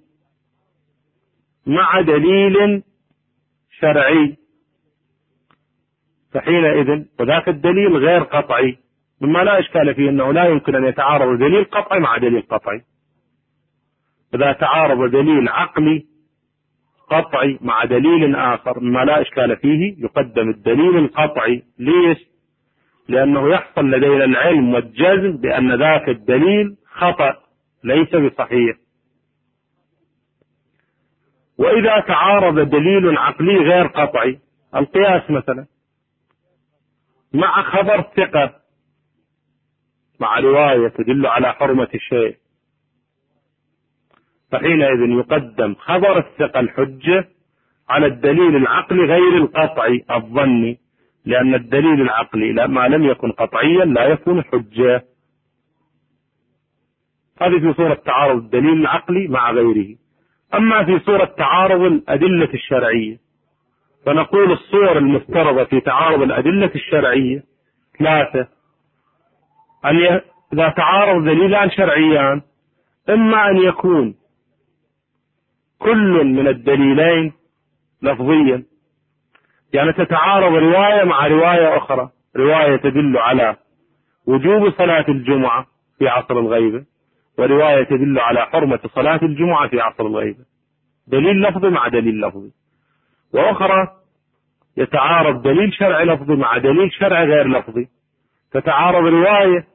مع دليل شرعي، فحينئذ وذاك الدليل غير قطعي، مما لا إشكال فيه أنه لا يمكن أن يتعارض دليل قطعي مع دليل قطعي. إذا تعارض دليل عقلي قطعي مع دليل آخر مما لا إشكال فيه يقدم الدليل القطعي. ليش؟ لأنه يحصل لدينا العلم والجزم بأن ذاك الدليل خطأ ليس بصحيح. وإذا تعارض دليل عقلي غير قطعي، القياس مثلا، مع خبر ثقة مع رواية تدل على حرمة الشيء، فحينئذ يقدم خبر الثقة الحجة على الدليل العقلي غير القطعي الظني، لأن الدليل العقلي ما لم يكن قطعيا لا يكون حجة. هذه في صورة تعارض الدليل العقلي مع غيره. أما في صورة تعارض الأدلة الشرعية، فنقول الصور المفترضة في تعارض الأدلة الشرعية ثلاثة: أن ي... إذا تعارض دليلان شرعيان، إما أن يكون كل من الدليلين لفظيا، يعني تتعارض رواية مع رواية أخرى، رواية تدل على وجوب صلاة الجمعة في عصر الغيبة، ورواية تدل على حرمة صلاة الجمعة في عصر الغيبة، دليل لفظي مع دليل لفظي. وأخرى يتعارض دليل شرعي لفظي مع دليل شرعي غير لفظي، تتعارض رواية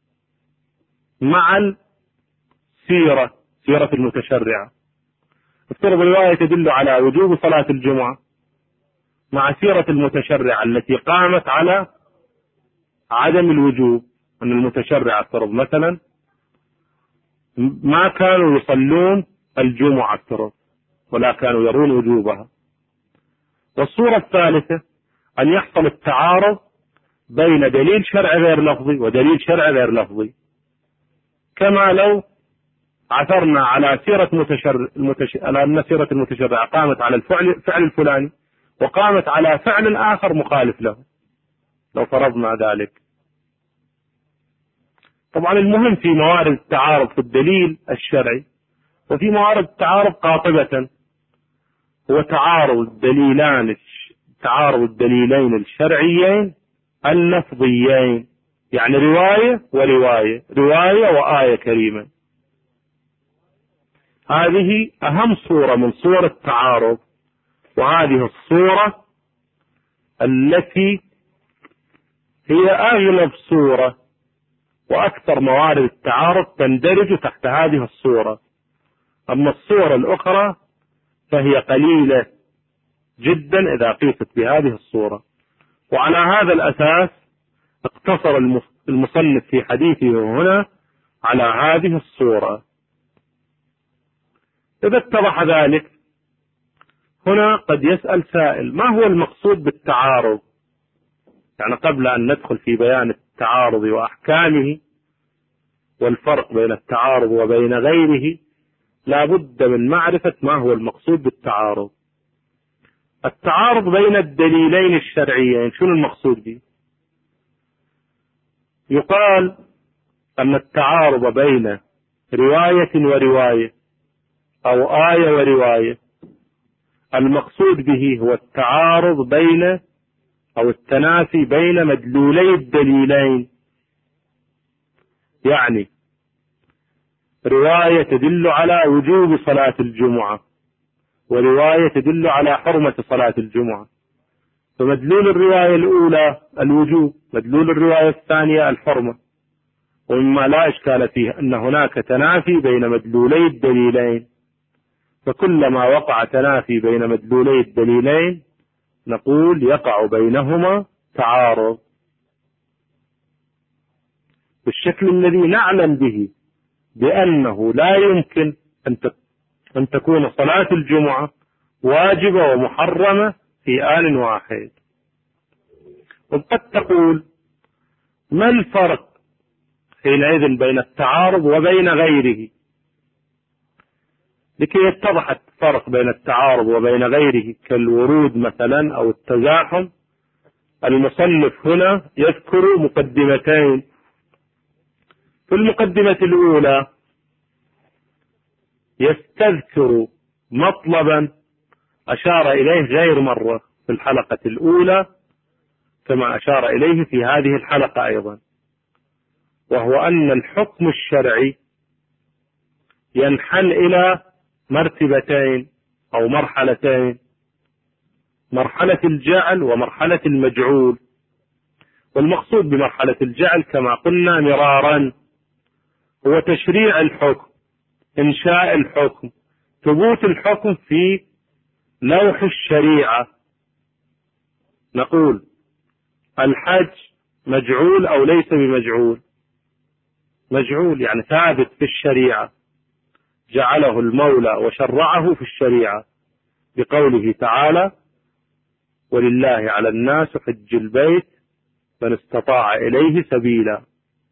مع السيرة، سيرة المتشرعة، افترض رواية تدل على وجوب صلاة الجمعة مع سيرة المتشرعة التي قامت على عدم الوجوب، أن المتشرعة افترض مثلا ما كانوا يصلون الجمعة افترض ولا كانوا يرون وجوبها. والصورة الثالثة أن يحصل التعارض بين دليل شرعي غير لفظي ودليل شرعي غير لفظي، كما لو عثرنا على سيرة متشرع المتش... على أن سيرة المتشرع قامت على الفعل الفعل الفلاني وقامت على فعل آخر مخالف له، لو فرضنا ذلك. طبعا المهم في موارد التعارض في الدليل الشرعي، وفي موارد التعارض قاطبة، هو تعارض الدليلان تعارض الدليلين الشرعيين اللفظيين، يعني رواية ورواية، رواية وآية كريمة. هذه أهم صورة من صور التعارض، وهذه الصورة التي هي أغلب صورة وأكثر موارد التعارض تندرج تحت هذه الصورة. أما الصور الأخرى فهي قليلة جدا إذا قيست بهذه الصورة. وعلى هذا الأساس اقتصر المصنف في حديثه هنا على هذه الصورة. إذا اتضح ذلك، هنا قد يسأل سائل: ما هو المقصود بالتعارض؟ يعني قبل أن ندخل في بيان التعارض وأحكامه والفرق بين التعارض وبين غيره، لا بد من معرفة ما هو المقصود بالتعارض. التعارض بين الدليلين الشرعيين شنو المقصود به؟ يقال أن التعارض بين رواية ورواية أو آية ورواية، المقصود به هو التعارض بين أو التنافي بين مدلولي الدليلين، يعني رواية تدل على وجوب صلاة الجمعة ورواية تدل على حرمة صلاة الجمعة، فمدلول الرواية الأولى الوجوب، مدلول الرواية الثانية الحرمة. ومما لا إشكال فيه أن هناك تنافي بين مدلولي الدليلين، فكلما وقع تنافي بين مدلولي الدليلين نقول يقع بينهما تعارض بالشكل الذي نعلم به بأنه لا يمكن أن تكون صلاة الجمعة واجبة ومحرمة في آن واحد. وقد تقول: ما الفرق حينئذ بين التعارض وبين غيره؟ لكي يتضح الفرق بين التعارض وبين غيره كالورود مثلا أو التزاحم، المصنف هنا يذكر مقدمتين. في المقدمة الأولى يستذكر مطلبا أشار إليه غير مرة في الحلقة الأولى كما أشار إليه في هذه الحلقة أيضا، وهو أن الحكم الشرعي ينحل إلى مرتبتين أو مرحلتين: مرحلة الجعل ومرحلة المجعول. والمقصود بمرحلة الجعل كما قلنا مرارا هو تشريع الحكم، إنشاء الحكم، ثبوت الحكم في لوح الشريعة. نقول الحج مجعول أو ليس بمجعول، مجعول يعني ثابت في الشريعة، جعله المولى وشرعه في الشريعة بقوله تعالى: ولله على الناس حج البيت من استطاع إليه سبيلا.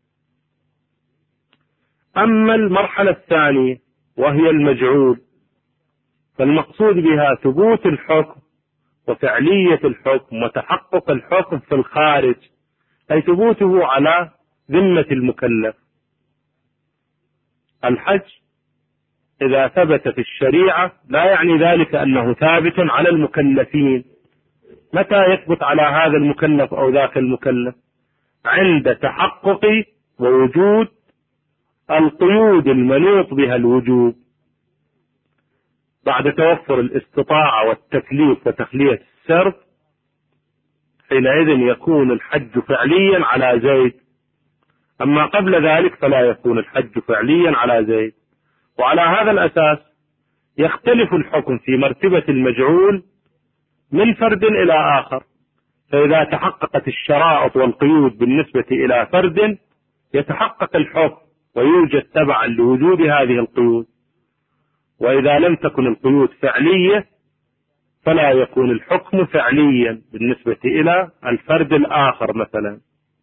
أما المرحلة الثانية وهي المجعول، فالمقصود بها ثبوت الحكم وفعلية الحكم وتحقق الحكم في الخارج، أي ثبوته على ذمة المكلف. الحج إذا ثبت في الشريعة لا يعني ذلك أنه ثابت على المكلفين. متى يثبت على هذا المكلف أو ذاك المكلف؟ عند تحقق ووجود القيود المنوط بها الوجوب، بعد توفر الاستطاعة والتكليف وتخلية السرب، حينئذ يكون الحج فعليا على زيد. أما قبل ذلك فلا يكون الحج فعليا على زيد. وعلى هذا الأساس يختلف الحكم في مرتبة المجعول من فرد إلى آخر. فإذا تحققت الشرائط والقيود بالنسبة إلى فرد يتحقق الحكم ويوجد تبعا لوجود هذه القيود، وإذا لم تكن القيود فعلية فلا يكون الحكم فعليا بالنسبة إلى الفرد الآخر مثلا.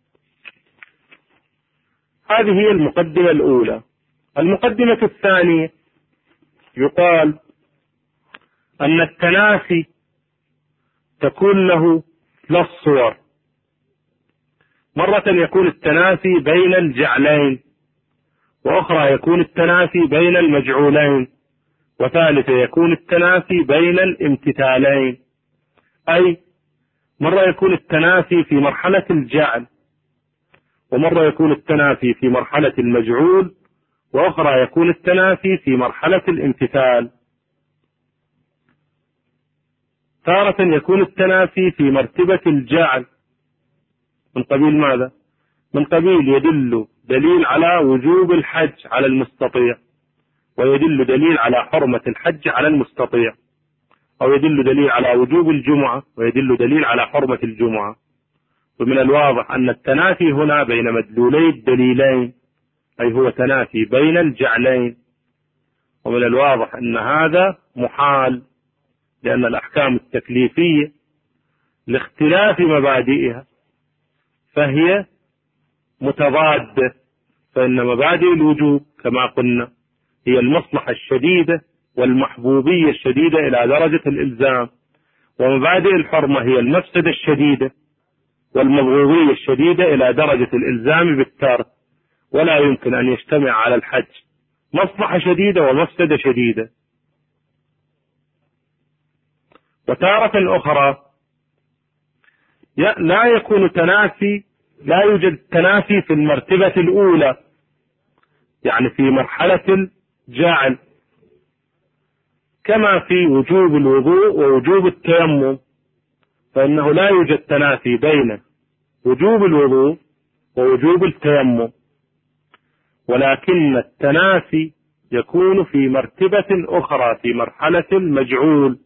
هذه هي المقدمة الأولى. المقدمة الثانية يقال أن التنافي تكون له ثلاث صور. مرة يكون التنافي بين الجعلين، وأخرى يكون التنافي بين المجعولين، وثالثة يكون التنافي بين الامتثالين. أي مرة يكون التنافي في مرحلة الجعل، ومرة يكون التنافي في مرحلة المجعول، وأخرى يكون التنافي في مرحلة الامتثال. تارة يكون التنافي في مرتبة الجعل من قبيل ماذا؟ من قبيل يدل دليل على وجوب الحج على المستطيع، ويدل دليل على حرمة الحج على المستطيع، أو يدل دليل على وجوب الجمعة ويدل دليل على حرمة الجمعة. ومن الواضح أن التنافي هنا بين مدلولي الدليلين، أي هو تنافي بين الجعلين. ومن الواضح أن هذا محال، لأن الأحكام التكليفية لاختلاف مبادئها فهي متضادة. فإن مبادئ الوجوب كما قلنا هي المصلحة الشديدة والمحبوبية الشديدة إلى درجة الإلزام، ومبادئ الحرمة هي المفسدة الشديدة والمبغوضية الشديدة إلى درجة الإلزام بالترك. ولا يمكن أن يجتمع على الحج مصلحة شديدة ومفسدة شديدة. وتارة أخرى لا يكون تنافي، لا يوجد تنافي في المرتبة الأولى، يعني في مرحلة الجعل، كما في وجوب الوضوء ووجوب التيمم، فإنه لا يوجد تنافي بين وجوب الوضوء ووجوب التيمم، ولكن التنافي يكون في مرتبة أخرى في مرحلة المجعول.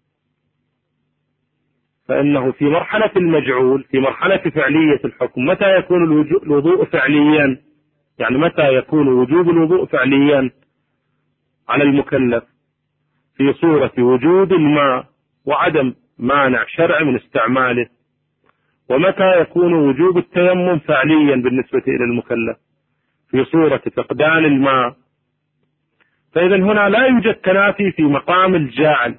فإنه في مرحلة المجعول في مرحلة فعلية الحكم متى يكون الوضوء فعليا، يعني متى يكون وجوب الوضوء فعليا على المكلف؟ في صورة وجود الماء وعدم مانع شرعي من استعماله. ومتى يكون وجوب التيمم فعليا بالنسبة إلى المكلف؟ في صورة فقدان الماء. فإذا هنا لا يوجد تنافي في مقام الجاعل،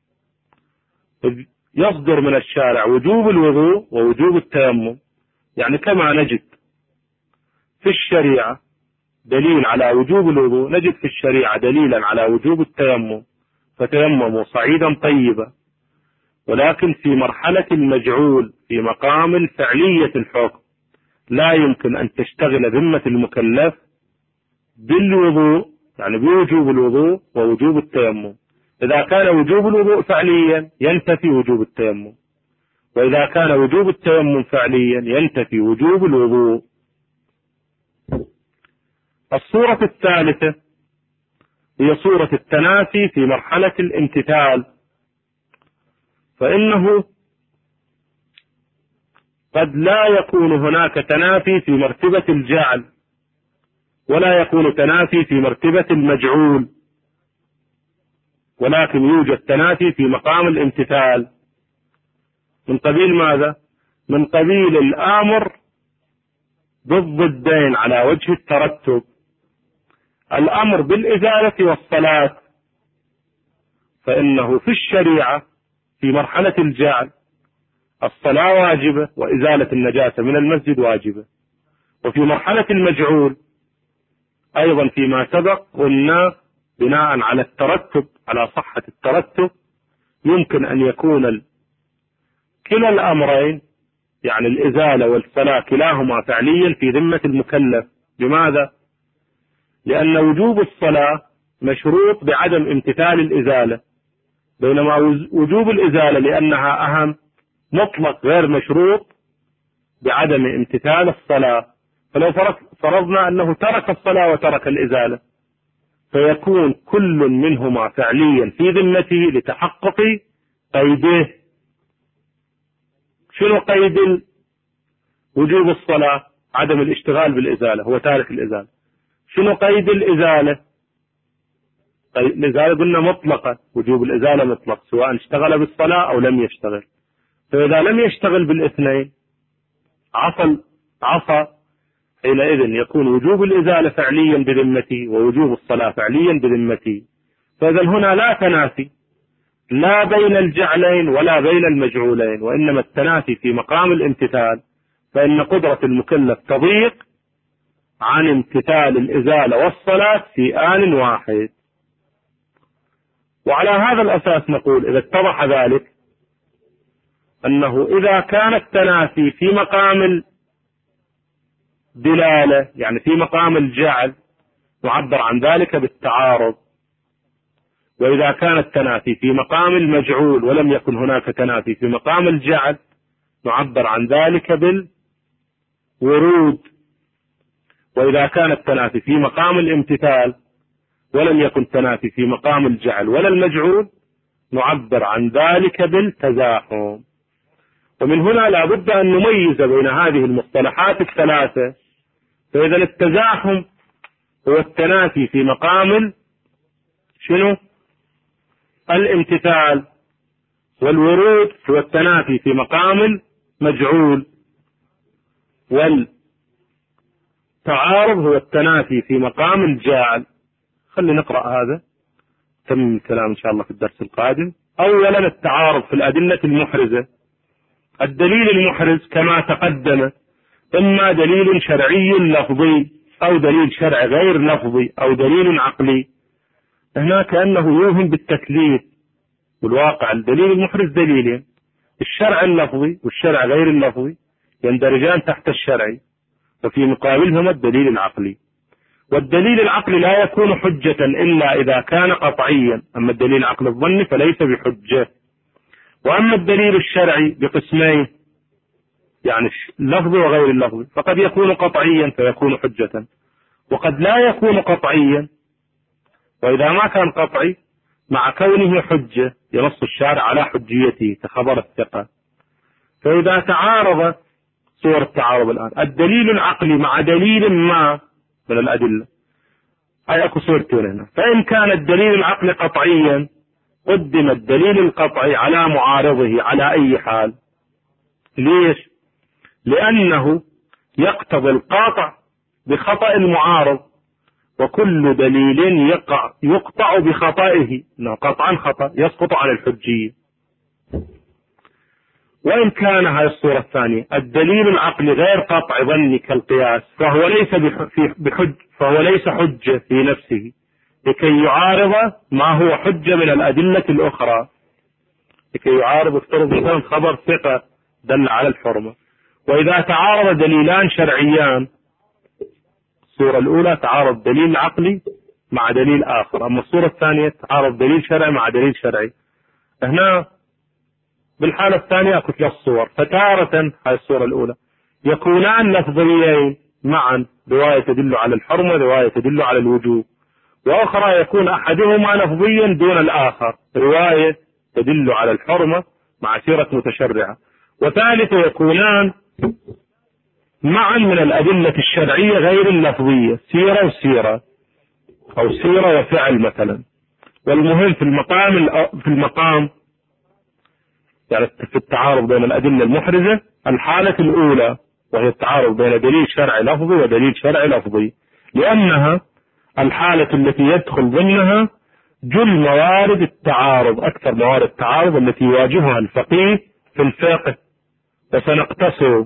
يصدر من الشارع وجوب الوضوء ووجوب التيمم. يعني كما نجد في الشريعة دليل على وجوب الوضوء نجد في الشريعة دليلا على وجوب التيمم، فتيمموا صعيدا طيبا. ولكن في مرحلة المجعول في مقام فعلية الحكم لا يمكن أن تشتغل ذمة المكلف بالوضوء، يعني بوجوب الوضوء ووجوب التيمم. إذا كان وجوب الوضوء فعليا ينتفي وجوب التيمم، وإذا كان وجوب التيمم فعليا ينتفي وجوب الوضوء. الصورة الثالثة هي صورة التنافي في مرحلة الامتثال، فإنه قد لا يكون هناك تنافي في مرتبة الجعل، ولا يكون تنافي في مرتبة المجعول، ولكن يوجد تنافي في مقام الامتثال. من قبيل ماذا؟ من قبيل الآمر بالضدين على وجه الترتب. الأمر بالإزالة والصلاة، فإنه في الشريعة في مرحلة الجعل الصلاة واجبة وإزالة النجاسة من المسجد واجبة، وفي مرحلة المجعول أيضا فيما سبق قلنا بناء على الترتب، على صحة الترتب، يمكن أن يكون كلا الأمرين، يعني الإزالة والصلاة كلاهما فعليا في ذمة المكلف. لماذا؟ لأن وجوب الصلاة مشروط بعدم امتثال الإزالة، بينما وجوب الإزالة لأنها أهم مطلق غير مشروط بعدم امتثال الصلاة. فلو فرضنا أنه ترك الصلاة وترك الإزالة فيكون كل منهما فعليا في ذمته لتحقق قيده. شنو قيد وجوب الصلاة؟ عدم الاشتغال بالإزالة، هو تارك الإزالة. شنو قيد الإزالة؟ الإزالة قلنا مطلقة، وجوب الإزالة مطلق سواء اشتغل بالصلاة أو لم يشتغل. فإذا لم يشتغل بالاثنين عصى عصى حينئذ يكون وجوب الإزالة فعليا بذمتي ووجوب الصلاة فعليا بذمتي. فإذا هنا لا تنافي لا بين الجعلين ولا بين المجعولين، وإنما التنافي في مقام الامتثال، فإن قدرة المكلف تضيق عن امتثال الإزالة والصلاة في آن واحد. وعلى هذا الأساس نقول إذا اتضح ذلك أنه إذا كان التنافي في مقام الدلالة يعني في مقام الجعل نعبر عن ذلك بالتعارض، وإذا كان التنافي في مقام المجعول ولم يكن هناك تنافي في مقام الجعل نعبر عن ذلك بالورود، وإذا كان التنافي في مقام الامتثال ولم يكن تنافي في مقام الجعل ولا المجعول نعبر عن ذلك بالتزاحم. ومن هنا لا بد أن نميز بين هذه المصطلحات الثلاثة. فإذا التزاحم هو التنافي في مقام شنو؟ الامتثال، والورود هو التنافي في مقام المجعول، والتعارض هو التنافي في مقام الجاعل. خلي نقرأ هذا تم الكلام إن شاء الله في الدرس القادم. أولا التعارض في الأدلة المحرزة. الدليل المحرز كما تقدم إما دليل شرعي لفظي أو دليل شرع غير لفظي أو دليل عقلي. هنا كأنه يوهم بالتكليف، والواقع الدليل المحرز دليلين، الشرع اللفظي والشرع غير اللفظي يندرجان تحت الشرعي، وفي مقابلهما الدليل العقلي. والدليل العقلي لا يكون حجة إلا إذا كان قطعيا، أما الدليل العقلي الظني فليس بحجة. وأما الدليل الشرعي بقسمين، يعني اللفظي وغير اللفظي، فقد يكون قطعيا فيكون حجة، وقد لا يكون قطعيا، وإذا ما كان قطعي مع كونه حجة ينص الشارع على حجيته كخبر الثقة. فإذا تعارض صور التعارض الآن الدليل العقلي مع دليل ما من الأدلة، أي أكو صورتين هنا. فإن كان الدليل العقلي قطعيا قدم الدليل القطعي على معارضه على أي حال. ليش؟ لأنه يقتضي القاطع بخطأ المعارض، وكل دليل يقع يقطع بخطئه قطعا خطأ يسقط عن الحجية. وإن كان هذه الصورة الثانية الدليل العقلي غير قطع ظني كالقياس فهو ليس بحج فهو ليس حجة في نفسه لكي يعارض ما هو حجة من الأدلة الأخرى، لكي يعارض افترض مثلا خبر ثقة دل على الحرمة. وإذا تعارض دليلان شرعيان، الصورة الأولى تعارض دليل عقلي مع دليل آخر، أما الصورة الثانية تعارض دليل شرعي مع دليل شرعي. هنا بالحالة الثانية أكو ثلاث صور، فتارة هاي الصورة الأولى يكونان لفظيين معا، رواية تدل على الحرمة رواية تدل على الوجوب، وأخرى يكون أحدهما لفظيا دون الآخر، رواية تدل على الحرمة مع سيرة متشرعة، وثالثة يكونان معا من الأدلة الشرعية غير اللفظية، سيرة وسيرة أو سيرة وفعل مثلا. والمهم في المقام في المقام يعني في التعارض بين الأدلة المحرزة الحالة الأولى، وهي التعارض بين دليل شرعي لفظي ودليل شرعي لفظي، لأنها الحالة التي يدخل ضمنها جل موارد التعارض، أكثر موارد التعارض التي يواجهها الفقيه في الفقه. وسنقتصر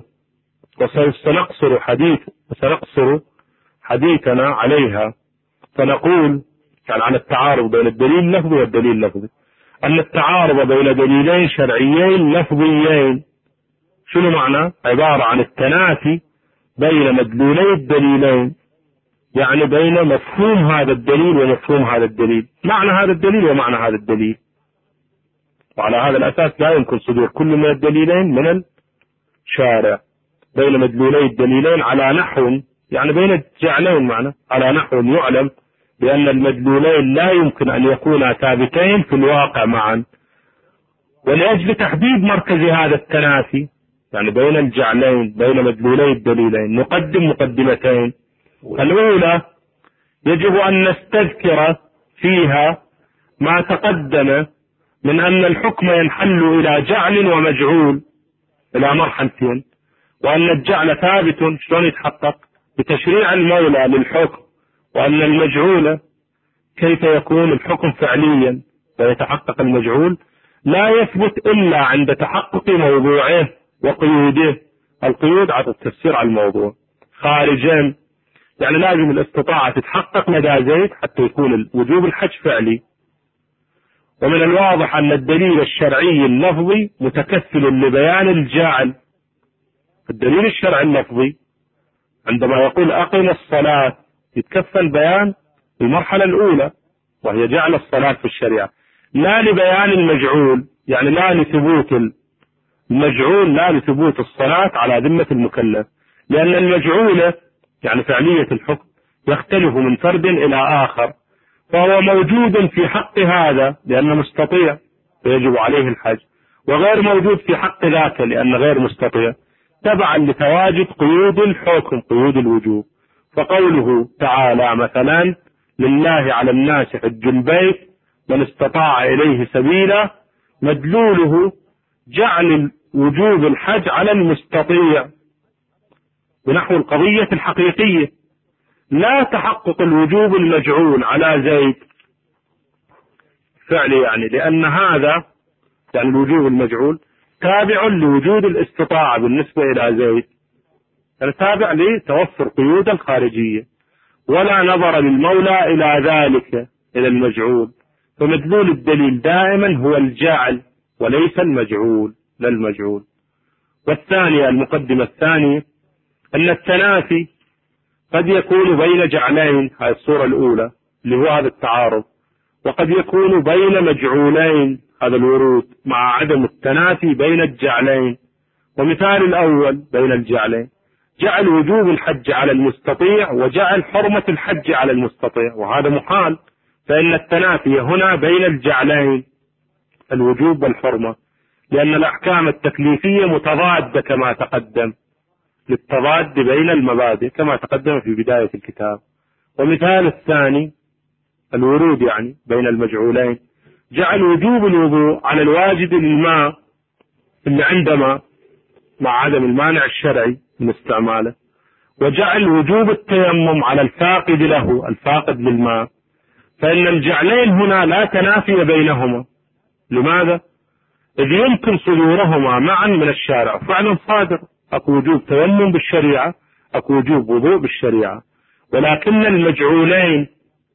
وسنقصر حديث وسنقصر حديثنا عليها، فنقول يعني على التعارض بين الدليل اللفظي والدليل اللفظي أن التعارض بين دليلين شرعيين لفظيين شنو معنى؟ عبارة عن التنافي بين مدلولي الدليلين، يعني بين مفهوم هذا الدليل ومفهوم هذا الدليل، معنى هذا الدليل ومعنى هذا الدليل. وعلى هذا الأساس لا يمكن صدور كل من الدليلين من الشارع بين مدلولي الدليلين على نحو، يعني بين الجعلين معنى على نحو يعلم بأن المدلولين لا يمكن أن يكونا ثابتين في الواقع معا. ولأجل تحديد مركز هذا التنافي يعني بين الجعلين بين مدلولي الدليلين نقدم مقدمتين. الأولى يجب أن نستذكر فيها ما تقدم من أن الحكم ينحل إلى جعل ومجعول إلى مرحلتين، وأن الجعل ثابت شلون يتحقق؟ بتشريع المولى للحكم، وأن المجعول كيف يكون الحكم فعليا ويتحقق المجعول لا يثبت إلا عند تحقق موضوعه وقيوده. القيود على التفسير على الموضوع خارجين، يعني لازم الاستطاعة تتحقق لدى زيد حتى يكون وجوب الحج فعلي. ومن الواضح أن الدليل الشرعي اللفظي متكفل لبيان الجاعل. الدليل الشرعي اللفظي عندما يقول أقم الصلاة يتكفل بيان المرحلة الأولى وهي جعل الصلاة في الشريعة، لا لبيان المجعول، يعني لا لثبوت المجعول لا لثبوت الصلاة على ذمة المكلف، لأن المجعول يعني فعلية الحكم يختلف من فرد إلى آخر، فهو موجود في حق هذا لأنه مستطيع فيجب عليه الحج، وغير موجود في حق ذاك لأنه غير مستطيع، تبعا لتواجد قيود الحكم قيود الوجوب. فقوله تعالى مثلا لله على الناس حج البيت من استطاع إليه سبيلا، مدلوله جعل وجوب الحج على المستطيع بنحو القضية الحقيقية، لا تحقق الوجوب المجعول على زيد فعلي، يعني لأن هذا يعني الوجوب المجعول تابع لوجود الاستطاعة بالنسبة إلى زيد، يعني تابع لتوفر قيود الخارجية، ولا نظر للمولى إلى ذلك إلى المجعول، فمدلول الدليل دائما هو الجاعل وليس المجعول لا المجعول. والثانية المقدمة الثانية أن التنافي قد يكون بين جعلين، هذه الصورة الأولى اللي هو هذا التعارض، وقد يكون بين مجعولين هذا الورود مع عدم التنافي بين الجعلين. ومثال الأول بين الجعلين جعل وجوب الحج على المستطيع وجعل حرمة الحج على المستطيع، وهذا محال، فإن التنافي هنا بين الجعلين الوجوب والحرمة، لأن الأحكام التكليفية متضادة كما تقدم للتضاد بين المبادئ كما تقدم في بداية الكتاب. ومثال الثاني الورود يعني بين المجعولين جعل وجوب الوضوء على الواجد للماء اللي عندما مع عدم المانع الشرعي من استعماله، وجعل وجوب التيمم على الفاقد له الفاقد للماء، فإن الجعلين هنا لا تنافي بينهما. لماذا؟ إذ يمكن صدورهما معا من الشارع، فعلا صادر، أكو وجوب تيمم بالشريعة أكو وجوب وضوء بالشريعة، ولكن المجعولين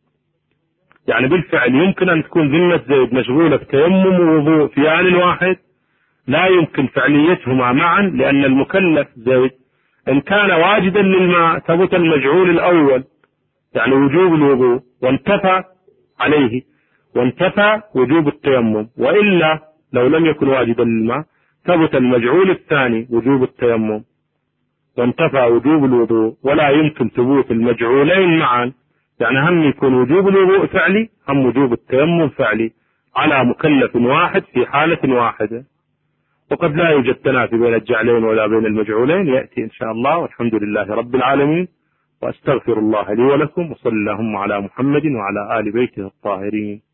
يعني بالفعل يمكن أن تكون ذمة زيد مشغولة بتيمم ووضوء في آن واحد، لا يمكن فعليتهما معا، لأن المكلف زيد إن كان واجدا للماء ثبت المجعول الأول يعني وجوب الوضوء وانتفى عليه وانتفى وجوب التيمم، وإلا لو لم يكن واجدا للماء ثبت المجعول الثاني وجوب التيمم وانتفى وجوب الوضوء، ولا يمكن ثبوت المجعولين معا، يعني هم يكون وجوب الوضوء فعلي هم وجوب التيمم فعلي على مكلف واحد في حالة واحدة. وقد لا يوجد تنافي بين الجعلين ولا بين المجعولين، يأتي إن شاء الله، والحمد لله رب العالمين. وأستغفر الله لي ولكم، وصلى اللهم على محمد وعلى آل بيته الطاهرين.